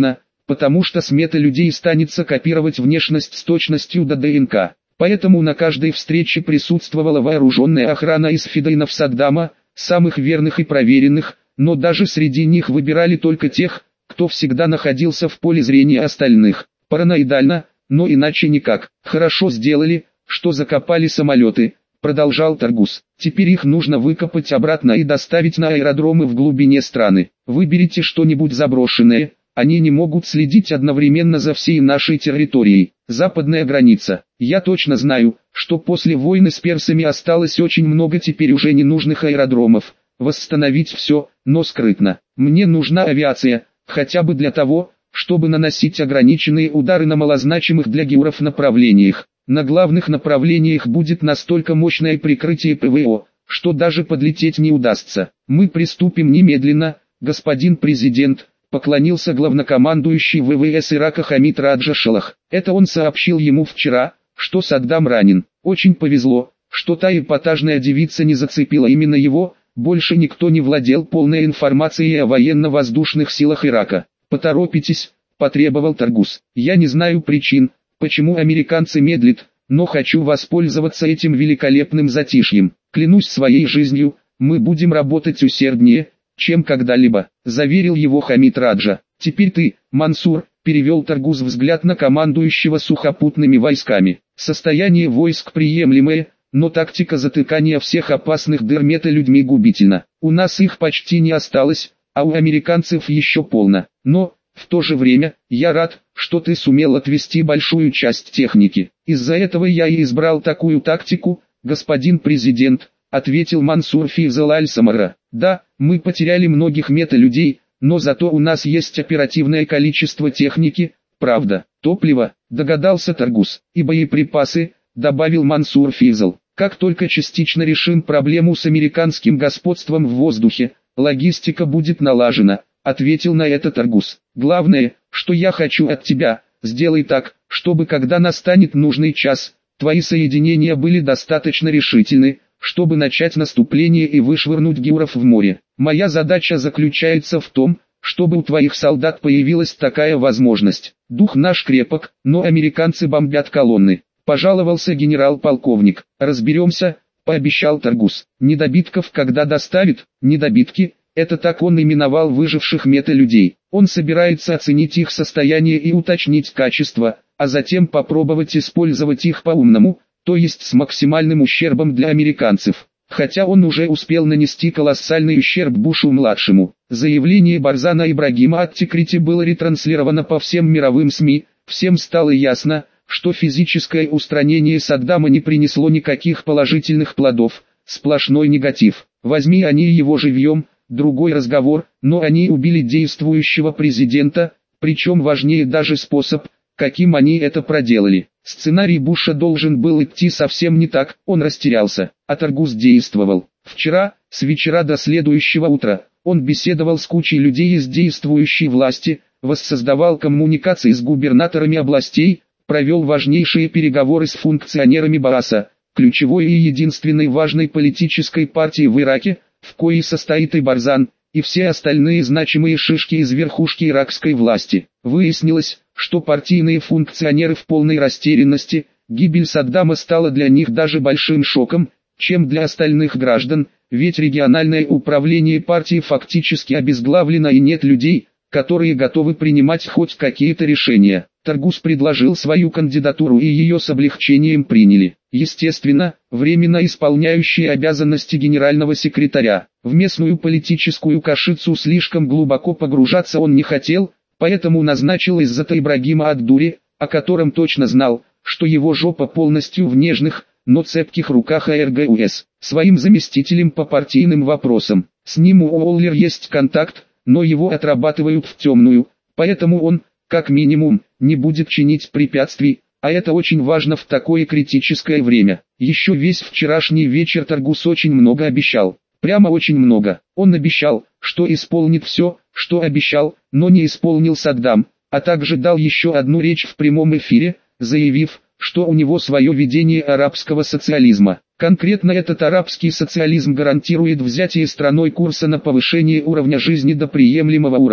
потому что смета людей станется копировать внешность с точностью до ДНК. Поэтому на каждой встрече присутствовала вооруженная охрана из фидайнов Саддама, самых верных и проверенных, но даже среди них выбирали только тех, кто всегда находился в поле зрения остальных. Параноидально, но иначе никак. Хорошо сделали, что закопали самолеты, продолжал Таргус. Теперь их нужно выкопать обратно и доставить на аэродромы в глубине страны. Выберите что-нибудь заброшенное, они не могут следить одновременно за всей нашей территорией. Западная граница. Я точно знаю, что после войны с персами осталось очень много теперь уже ненужных аэродромов. Восстановить все, но скрытно. Мне нужна авиация, хотя бы для того, чтобы наносить ограниченные удары на малозначимых для геуров направлениях. На главных направлениях будет настолько мощное прикрытие ПВО, что даже подлететь не удастся. Мы приступим немедленно, господин президент, поклонился главнокомандующий ВВС Ирака Хамид Раджа Шалах. Это он сообщил ему вчера, что Саддам ранен. Очень повезло, что та эпатажная девица не зацепила именно его, больше никто не владел полной информацией о военно-воздушных силах Ирака. «Поторопитесь», – потребовал Таргус. «Я не знаю причин, почему американцы медлят, но хочу воспользоваться этим великолепным затишьем. Клянусь своей жизнью, мы будем работать усерднее, чем когда-либо», – заверил его Хамид Раджа. «Теперь ты, Мансур», – перевел Таргус взгляд на командующего сухопутными войсками. «Состояние войск приемлемое, но тактика затыкания всех опасных дыр мета-людьми губительна. У нас их почти не осталось, а у американцев еще полно. Но, в то же время, я рад, что ты сумел отвести большую часть техники. Из-за этого я и избрал такую тактику, господин президент», — ответил Мансур Физал Аль-Самара. «Да, мы потеряли многих мета-людей, но зато у нас есть оперативное количество техники, правда, топливо», — догадался Таргус, — «и боеприпасы», — добавил Мансур Физал. «Как только частично решим проблему с американским господством в воздухе, логистика будет налажена», — ответил на это Таргус. «Главное, что я хочу от тебя, сделай так, чтобы когда настанет нужный час, твои соединения были достаточно решительны, чтобы начать наступление и вышвырнуть геуров в море. Моя задача заключается в том, чтобы у твоих солдат появилась такая возможность. Дух наш крепок, но американцы бомбят колонны», — пожаловался генерал-полковник. «Разберемся», — пообещал Таргус. «Недобитков когда доставит?» «Недобитки» — это так он именовал выживших мета-людей. Он собирается оценить их состояние и уточнить качество, а затем попробовать использовать их по-умному, то есть с максимальным ущербом для американцев. Хотя он уже успел нанести колоссальный ущерб Бушу-младшему. Заявление Барзана Ибрагима от Тикрити было ретранслировано по всем мировым СМИ, всем стало ясно, что физическое устранение Саддама не принесло никаких положительных плодов, сплошной негатив. Возьми они его живьем, другой разговор, но они убили действующего президента, причем важнее даже способ, каким они это проделали. Сценарий Буша должен был идти совсем не так, он растерялся, а Таргус действовал. Вчера, с вечера до следующего утра, он беседовал с кучей людей из действующей власти, воссоздавал коммуникации с губернаторами областей, провел важнейшие переговоры с функционерами Бааса, ключевой и единственной важной политической партии в Ираке, в коей состоит и Барзан, и все остальные значимые шишки из верхушки иракской власти. Выяснилось, что партийные функционеры в полной растерянности, гибель Саддама стала для них даже большим шоком, чем для остальных граждан, ведь региональное управление партии фактически обезглавлено и нет людей, которые готовы принимать хоть какие-то решения. Таргус предложил свою кандидатуру и ее с облегчением приняли. Естественно, временно исполняющий обязанности генерального секретаря. В местную политическую кашицу слишком глубоко погружаться он не хотел, поэтому назначил Иззата Ибрагима ад-Дури, о котором точно знал, что его жопа полностью в нежных, но цепких руках АРГУС, своим заместителем по партийным вопросам. С ним у Уоллер есть контакт, но его отрабатывают в темную, поэтому он, как минимум, не будет чинить препятствий, а это очень важно в такое критическое время. Еще весь вчерашний вечер Таргус очень много обещал. Прямо очень много. Он обещал, что исполнит все, что обещал, но не исполнил Саддам, а также дал еще одну речь в прямом эфире, заявив, что у него свое видение арабского социализма. Конкретно этот арабский социализм гарантирует взятие страной курса на повышение уровня жизни до приемлемого уровня,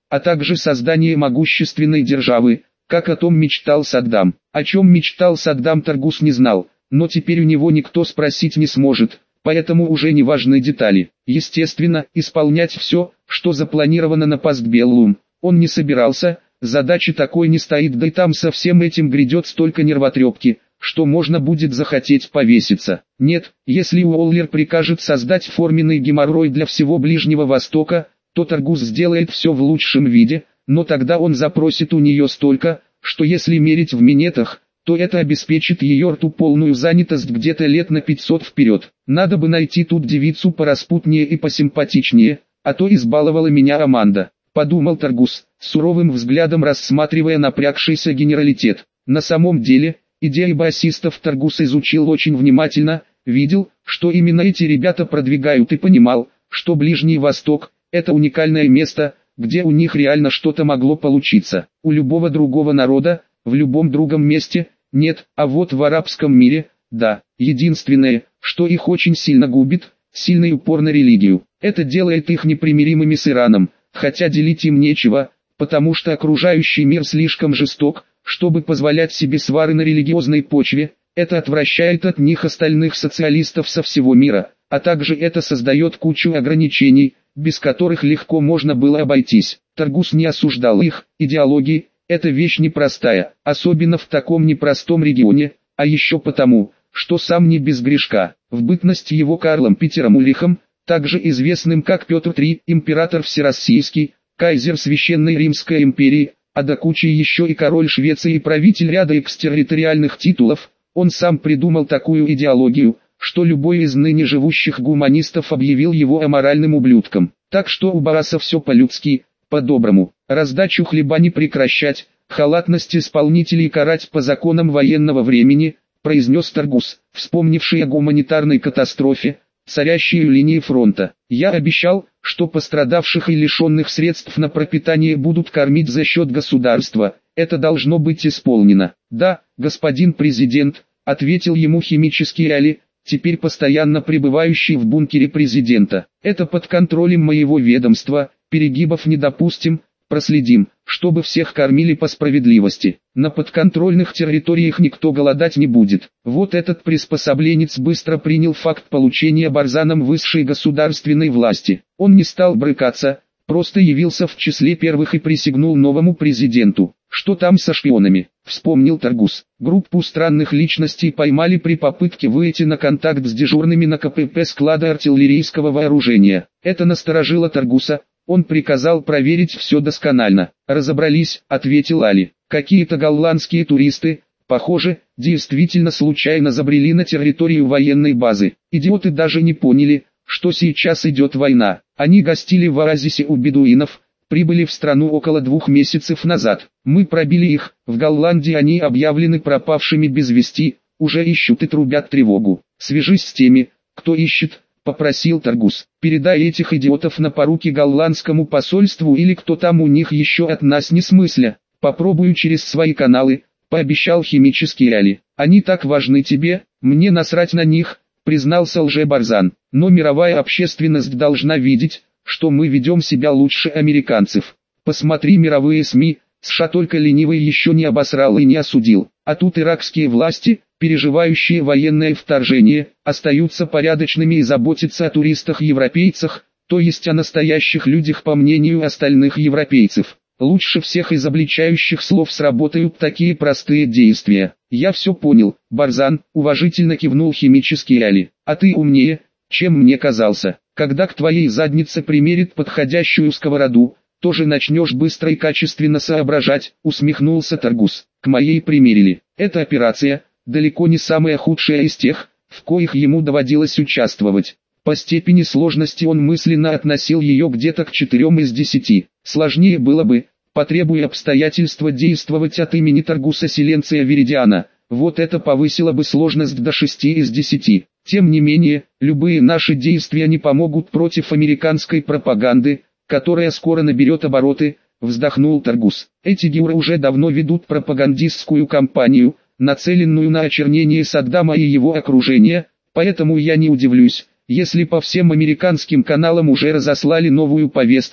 а также создание могущественной державы, как о том мечтал Саддам. О чем мечтал Саддам, Таргус не знал, но теперь у него никто спросить не сможет, поэтому уже не важны детали. Естественно, исполнять все, что запланировано на Пастбеллум, он не собирался, задачи такой не стоит, да и там со всем этим грядет столько нервотрепки, что можно будет захотеть повеситься. Нет, если Уоллер прикажет создать форменный геморрой для всего Ближнего Востока, то Таргус сделает все в лучшем виде, но тогда он запросит у нее столько, что если мерить в минетах, то это обеспечит ее рту полную занятость где-то лет на 500 вперед. Надо бы найти тут девицу пораспутнее и посимпатичнее, а то избаловала меня Аманда, подумал Таргус, суровым взглядом рассматривая напрягшийся генералитет. На самом деле, идеи басистов Таргус изучил очень внимательно, видел, что именно эти ребята продвигают и понимал, что Ближний Восток – это уникальное место, где у них реально что-то могло получиться. У любого другого народа, в любом другом месте, нет, а вот в арабском мире, да, единственное, что их очень сильно губит, сильный упор на религию. Это делает их непримиримыми с Ираном, хотя делить им нечего, потому что окружающий мир слишком жесток, чтобы позволять себе свары на религиозной почве. Это отвращает от них остальных социалистов со всего мира, а также это создает кучу ограничений, без которых легко можно было обойтись. Таргус не осуждал их идеологии, это вещь непростая, особенно в таком непростом регионе, а еще потому, что сам не без грешка. В бытность его Карлом Питером Ульрихом, также известным как Петр III, император всероссийский, кайзер Священной Римской империи, а до кучи еще и король Швеции и правитель ряда экстерриториальных титулов, он сам придумал такую идеологию, что любой из ныне живущих гуманистов объявил его аморальным ублюдком. Так что у Бараса все по-людски, по-доброму. Раздачу хлеба не прекращать, халатность исполнителей карать по законам военного времени, произнес Таргус, вспомнивший о гуманитарной катастрофе, царящей у линии фронта. Я обещал, что пострадавших и лишенных средств на пропитание будут кормить за счет государства. Это должно быть исполнено. Да, господин президент, ответил ему химический Али, теперь постоянно пребывающий в бункере президента. Это под контролем моего ведомства, перегибов не допустим, проследим, чтобы всех кормили по справедливости. На подконтрольных территориях никто голодать не будет. Вот этот приспособленец быстро принял факт получения Барзаном высшей государственной власти. Он не стал брыкаться, просто явился в числе первых и присягнул новому президенту. Что там со шпионами? Вспомнил Таргус. Группу странных личностей поймали при попытке выйти на контакт с дежурными на КПП склада артиллерийского вооружения. Это насторожило Таргуса. Он приказал проверить все досконально. «Разобрались», — ответил Али. «Какие-то голландские туристы, похоже, действительно случайно забрели на территорию военной базы. Идиоты даже не поняли, что сейчас идет война. Они гостили в оазисе у бедуинов, прибыли в страну около 2 месяцев назад. Мы пробили их, в Голландии они объявлены пропавшими без вести, уже ищут и трубят тревогу. Свяжись с теми, кто ищет», — попросил Таргус. «Передай этих идиотов на поруки голландскому посольству или кто там у них еще от нас не смысля. Попробую через свои каналы», — пообещал химический Али. «Они так важны тебе, мне насрать на них», — признался лже-Барзан. «Но мировая общественность должна видеть, что мы ведем себя лучше американцев. Посмотри мировые СМИ, США только ленивый еще не обосрал и не осудил. А тут иракские власти, переживающие военное вторжение, остаются порядочными и заботятся о туристах-европейцах, то есть о настоящих людях по мнению остальных европейцев. Лучше всех из обличающих слов сработают такие простые действия». «Я все понял, Барзан», — уважительно кивнул химический Али. «А ты умнее, чем мне казался. Когда к твоей заднице примерит подходящую сковороду, тоже начнешь быстро и качественно соображать», — усмехнулся Таргус. «К моей примерили. Эта операция далеко не самая худшая из тех, в коих ему доводилось участвовать. По степени сложности он мысленно относил ее где-то к 4 из 10. Сложнее было бы, потребуя обстоятельства, действовать от имени Таргуса Силенция Виридиана. Вот это повысило бы сложность до 6 из 10. Тем не менее, любые наши действия не помогут против американской пропаганды, которая скоро наберет обороты», — вздохнул Таргус. «Эти геуры уже давно ведут пропагандистскую кампанию, нацеленную на очернение Саддама и его окружения, поэтому я не удивлюсь, если по всем американским каналам уже разослали новую повестку,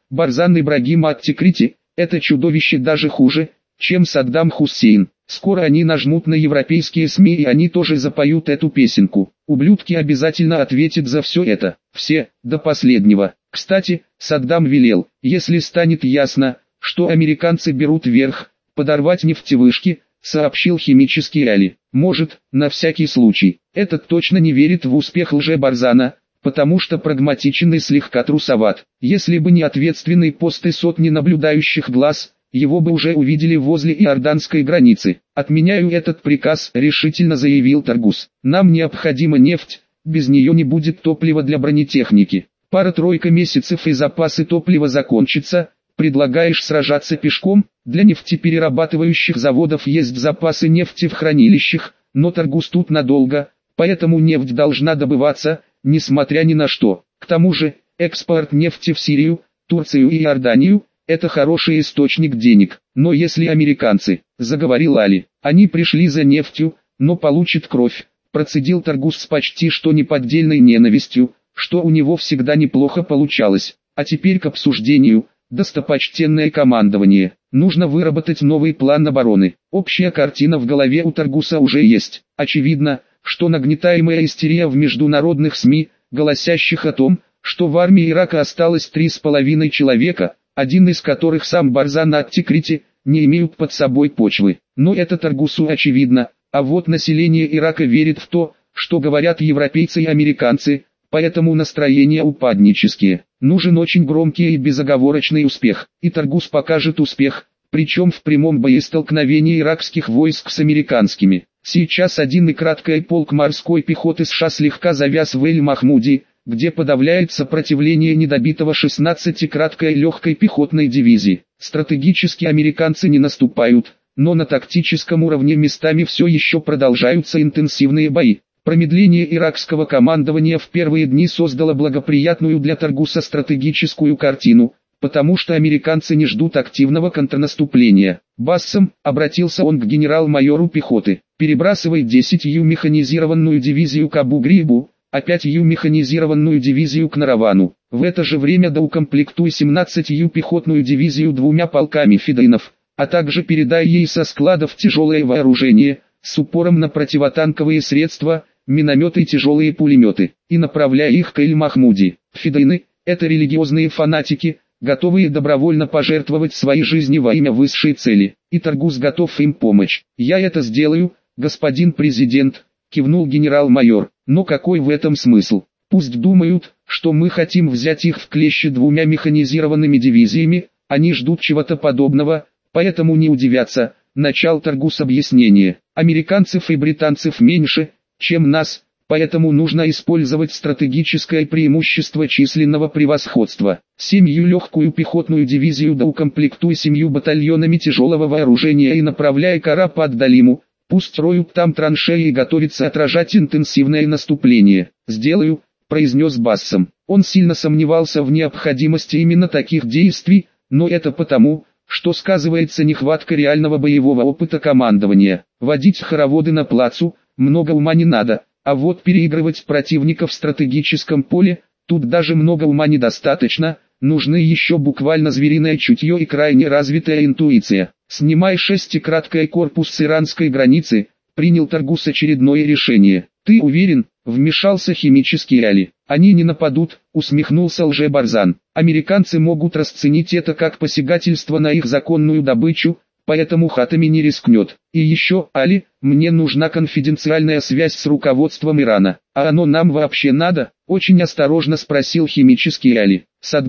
Барзан Ибрагим ат-Тикрити – это чудовище даже хуже, чем Саддам Хусейн. Скоро они нажмут на европейские СМИ и они тоже запоют эту песенку. Ублюдки обязательно ответят за все это. Все, до последнего. Кстати, Саддам велел, если станет ясно, что американцы берут верх, подорвать нефтевышки, сообщил химический Али. Может, на всякий случай. Этот точно не верит в успех лже-Барзана, потому что прагматичен и слегка трусоват. Если бы не ответственный пост и сотни наблюдающих глаз, его бы уже увидели возле иорданской границы. «Отменяю этот приказ», — решительно заявил Таргус. «Нам необходима нефть, без нее не будет топлива для бронетехники. Пара-тройка месяцев и запасы топлива закончатся. Предлагаешь сражаться пешком? Для нефтеперерабатывающих заводов есть запасы нефти в хранилищах, но Таргус тут надолго, поэтому нефть должна добываться, несмотря ни на что. К тому же, экспорт нефти в Сирию, Турцию и Иорданию – это хороший источник денег. Но если американцы, заговорил Али, они пришли за нефтью, но получат кровь, процедил Таргус с почти что неподдельной ненавистью, что у него всегда неплохо получалось. А теперь к обсуждению. Достопочтенное командование. Нужно выработать новый план обороны. Общая картина в голове у Таргуса уже есть. Очевидно, что нагнетаемая истерия в международных СМИ, голосящих о том, что в армии Ирака осталось 3,5 человека, один из которых сам Барзан ат-Тикрити, не имеют под собой почвы. Но это Таргусу очевидно, а вот население Ирака верит в то, что говорят европейцы и американцы, поэтому настроения упаднические. Нужен очень громкий и безоговорочный успех, и Таргус покажет успех, причем в прямом боестолкновении иракских войск с американскими. Сейчас один и краткий полк морской пехоты США слегка завяз в Эль-Махмуди, где подавляет сопротивление недобитого 16-й краткой легкой пехотной дивизии. Стратегически американцы не наступают, но на тактическом уровне местами все еще продолжаются интенсивные бои. Промедление иракского командования в первые дни создало благоприятную для Таргуса стратегическую картину, потому что американцы не ждут активного контрнаступления. «Бассом», обратился он к генерал-майору пехоты, «перебрасывай 10-ю механизированную дивизию к Абу-Грибу, а 5-ю механизированную дивизию к Наравану. В это же время доукомплектуй 17-ю пехотную дивизию 2 полками фидайнов, а также передай ей со складов тяжелое вооружение, с упором на противотанковые средства, минометы и тяжелые пулеметы, и направляя их к Эль-Махмуди. Фидайны – это религиозные фанатики, готовые добровольно пожертвовать своей жизни во имя высшей цели, и Таргус готов им помочь. «Я это сделаю, господин президент», – кивнул генерал-майор, «но какой в этом смысл? Пусть думают, что мы хотим взять их в клещи 2 механизированными дивизиями, они ждут чего-то подобного, поэтому не удивятся». Начал Таргус объяснение. Американцев и британцев меньше, чем нас, поэтому нужно использовать стратегическое преимущество численного превосходства. 7-ю легкую пехотную дивизию доукомплектуй 7 батальонами тяжелого вооружения и направляй к Арап-ад-Далиму, пусть роют там траншеи и готовятся отражать интенсивное наступление. «Сделаю», — произнес басом. Он сильно сомневался в необходимости именно таких действий, но это потому, что сказывается нехватка реального боевого опыта командования. Водить хороводы на плацу, много ума не надо, а вот переигрывать противника в стратегическом поле, тут даже много ума недостаточно, нужны еще буквально звериное чутье и крайне развитая интуиция. «Снимай 6-краткий корпус с иранской границы», принял Таргус очередное решение. «Ты уверен?» — вмешался химический Али. «Они не нападут», — усмехнулся лже-Барзан. «Американцы могут расценить это как посягательство на их законную добычу, поэтому Хатами не рискнет. И еще, Али, мне нужна конфиденциальная связь с руководством Ирана. А оно нам вообще надо?» — очень осторожно спросил химический Али.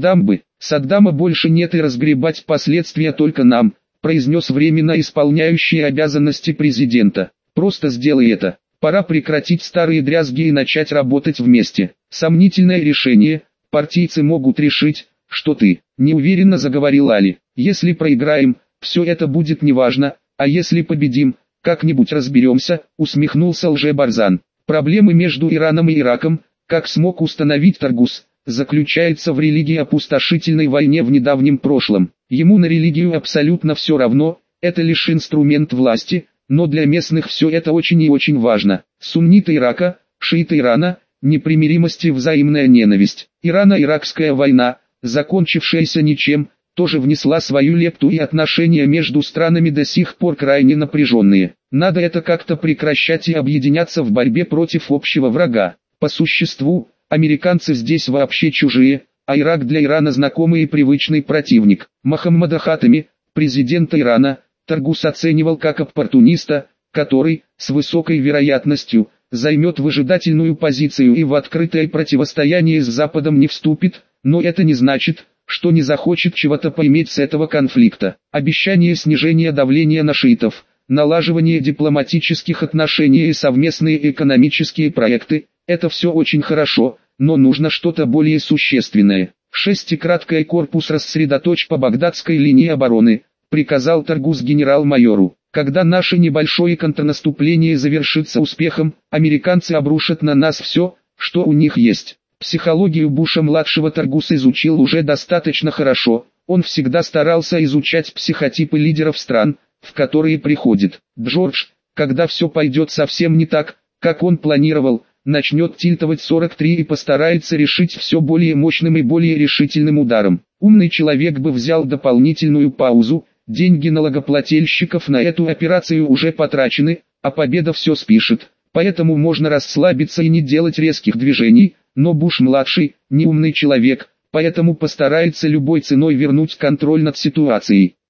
«Саддама больше нет и разгребать последствия только нам», — произнес временно исполняющий обязанности президента. «Просто сделай это. Пора прекратить старые дрязги и начать работать вместе». «Сомнительное решение. Партийцы могут решить, что ты», — неуверенно заговорил Али. «Если проиграем, все это будет неважно, а если победим, как-нибудь разберемся», — усмехнулся лже-Барзан. «Проблемы между Ираном и Ираком, как смог установить Таргус, заключается в религии-опустошительной войне в недавнем прошлом. Ему на религию абсолютно все равно, это лишь инструмент власти, но для местных все это очень и очень важно. Сунниты Ирака, шииты Ирана, непримиримость и взаимная ненависть. Ирано-иракская война, закончившаяся ничем, тоже внесла свою лепту, и отношения между странами до сих пор крайне напряженные. Надо это как-то прекращать и объединяться в борьбе против общего врага. По существу, американцы здесь вообще чужие, а Ирак для Ирана знакомый и привычный противник. Мохаммада Хатами, президента Ирана, Таргус оценивал как оппортуниста, который, с высокой вероятностью, займет выжидательную позицию и в открытое противостояние с Западом не вступит, но это не значит, что не захочет чего-то поиметь с этого конфликта. Обещание снижения давления на шиитов, налаживание дипломатических отношений и совместные экономические проекты – это все очень хорошо, но нужно что-то более существенное. Шестикраткий корпус рассредоточь по багдадской линии обороны, приказал Таргус генерал-майору. Когда наше небольшое контрнаступление завершится успехом, американцы обрушат на нас все, что у них есть. Психологию Буша-младшего Таргус изучил уже достаточно хорошо, он всегда старался изучать психотипы лидеров стран, в которые приходит. Джордж, когда все пойдет совсем не так, как он планировал, начнет тильтовать 43 и постарается решить все более мощным и более решительным ударом. Умный человек бы взял дополнительную паузу, деньги налогоплательщиков на эту операцию уже потрачены, а победа все спишет, поэтому можно расслабиться и не делать резких движений, но Буш-младший – неумный человек, поэтому постарается любой ценой вернуть контроль над ситуацией.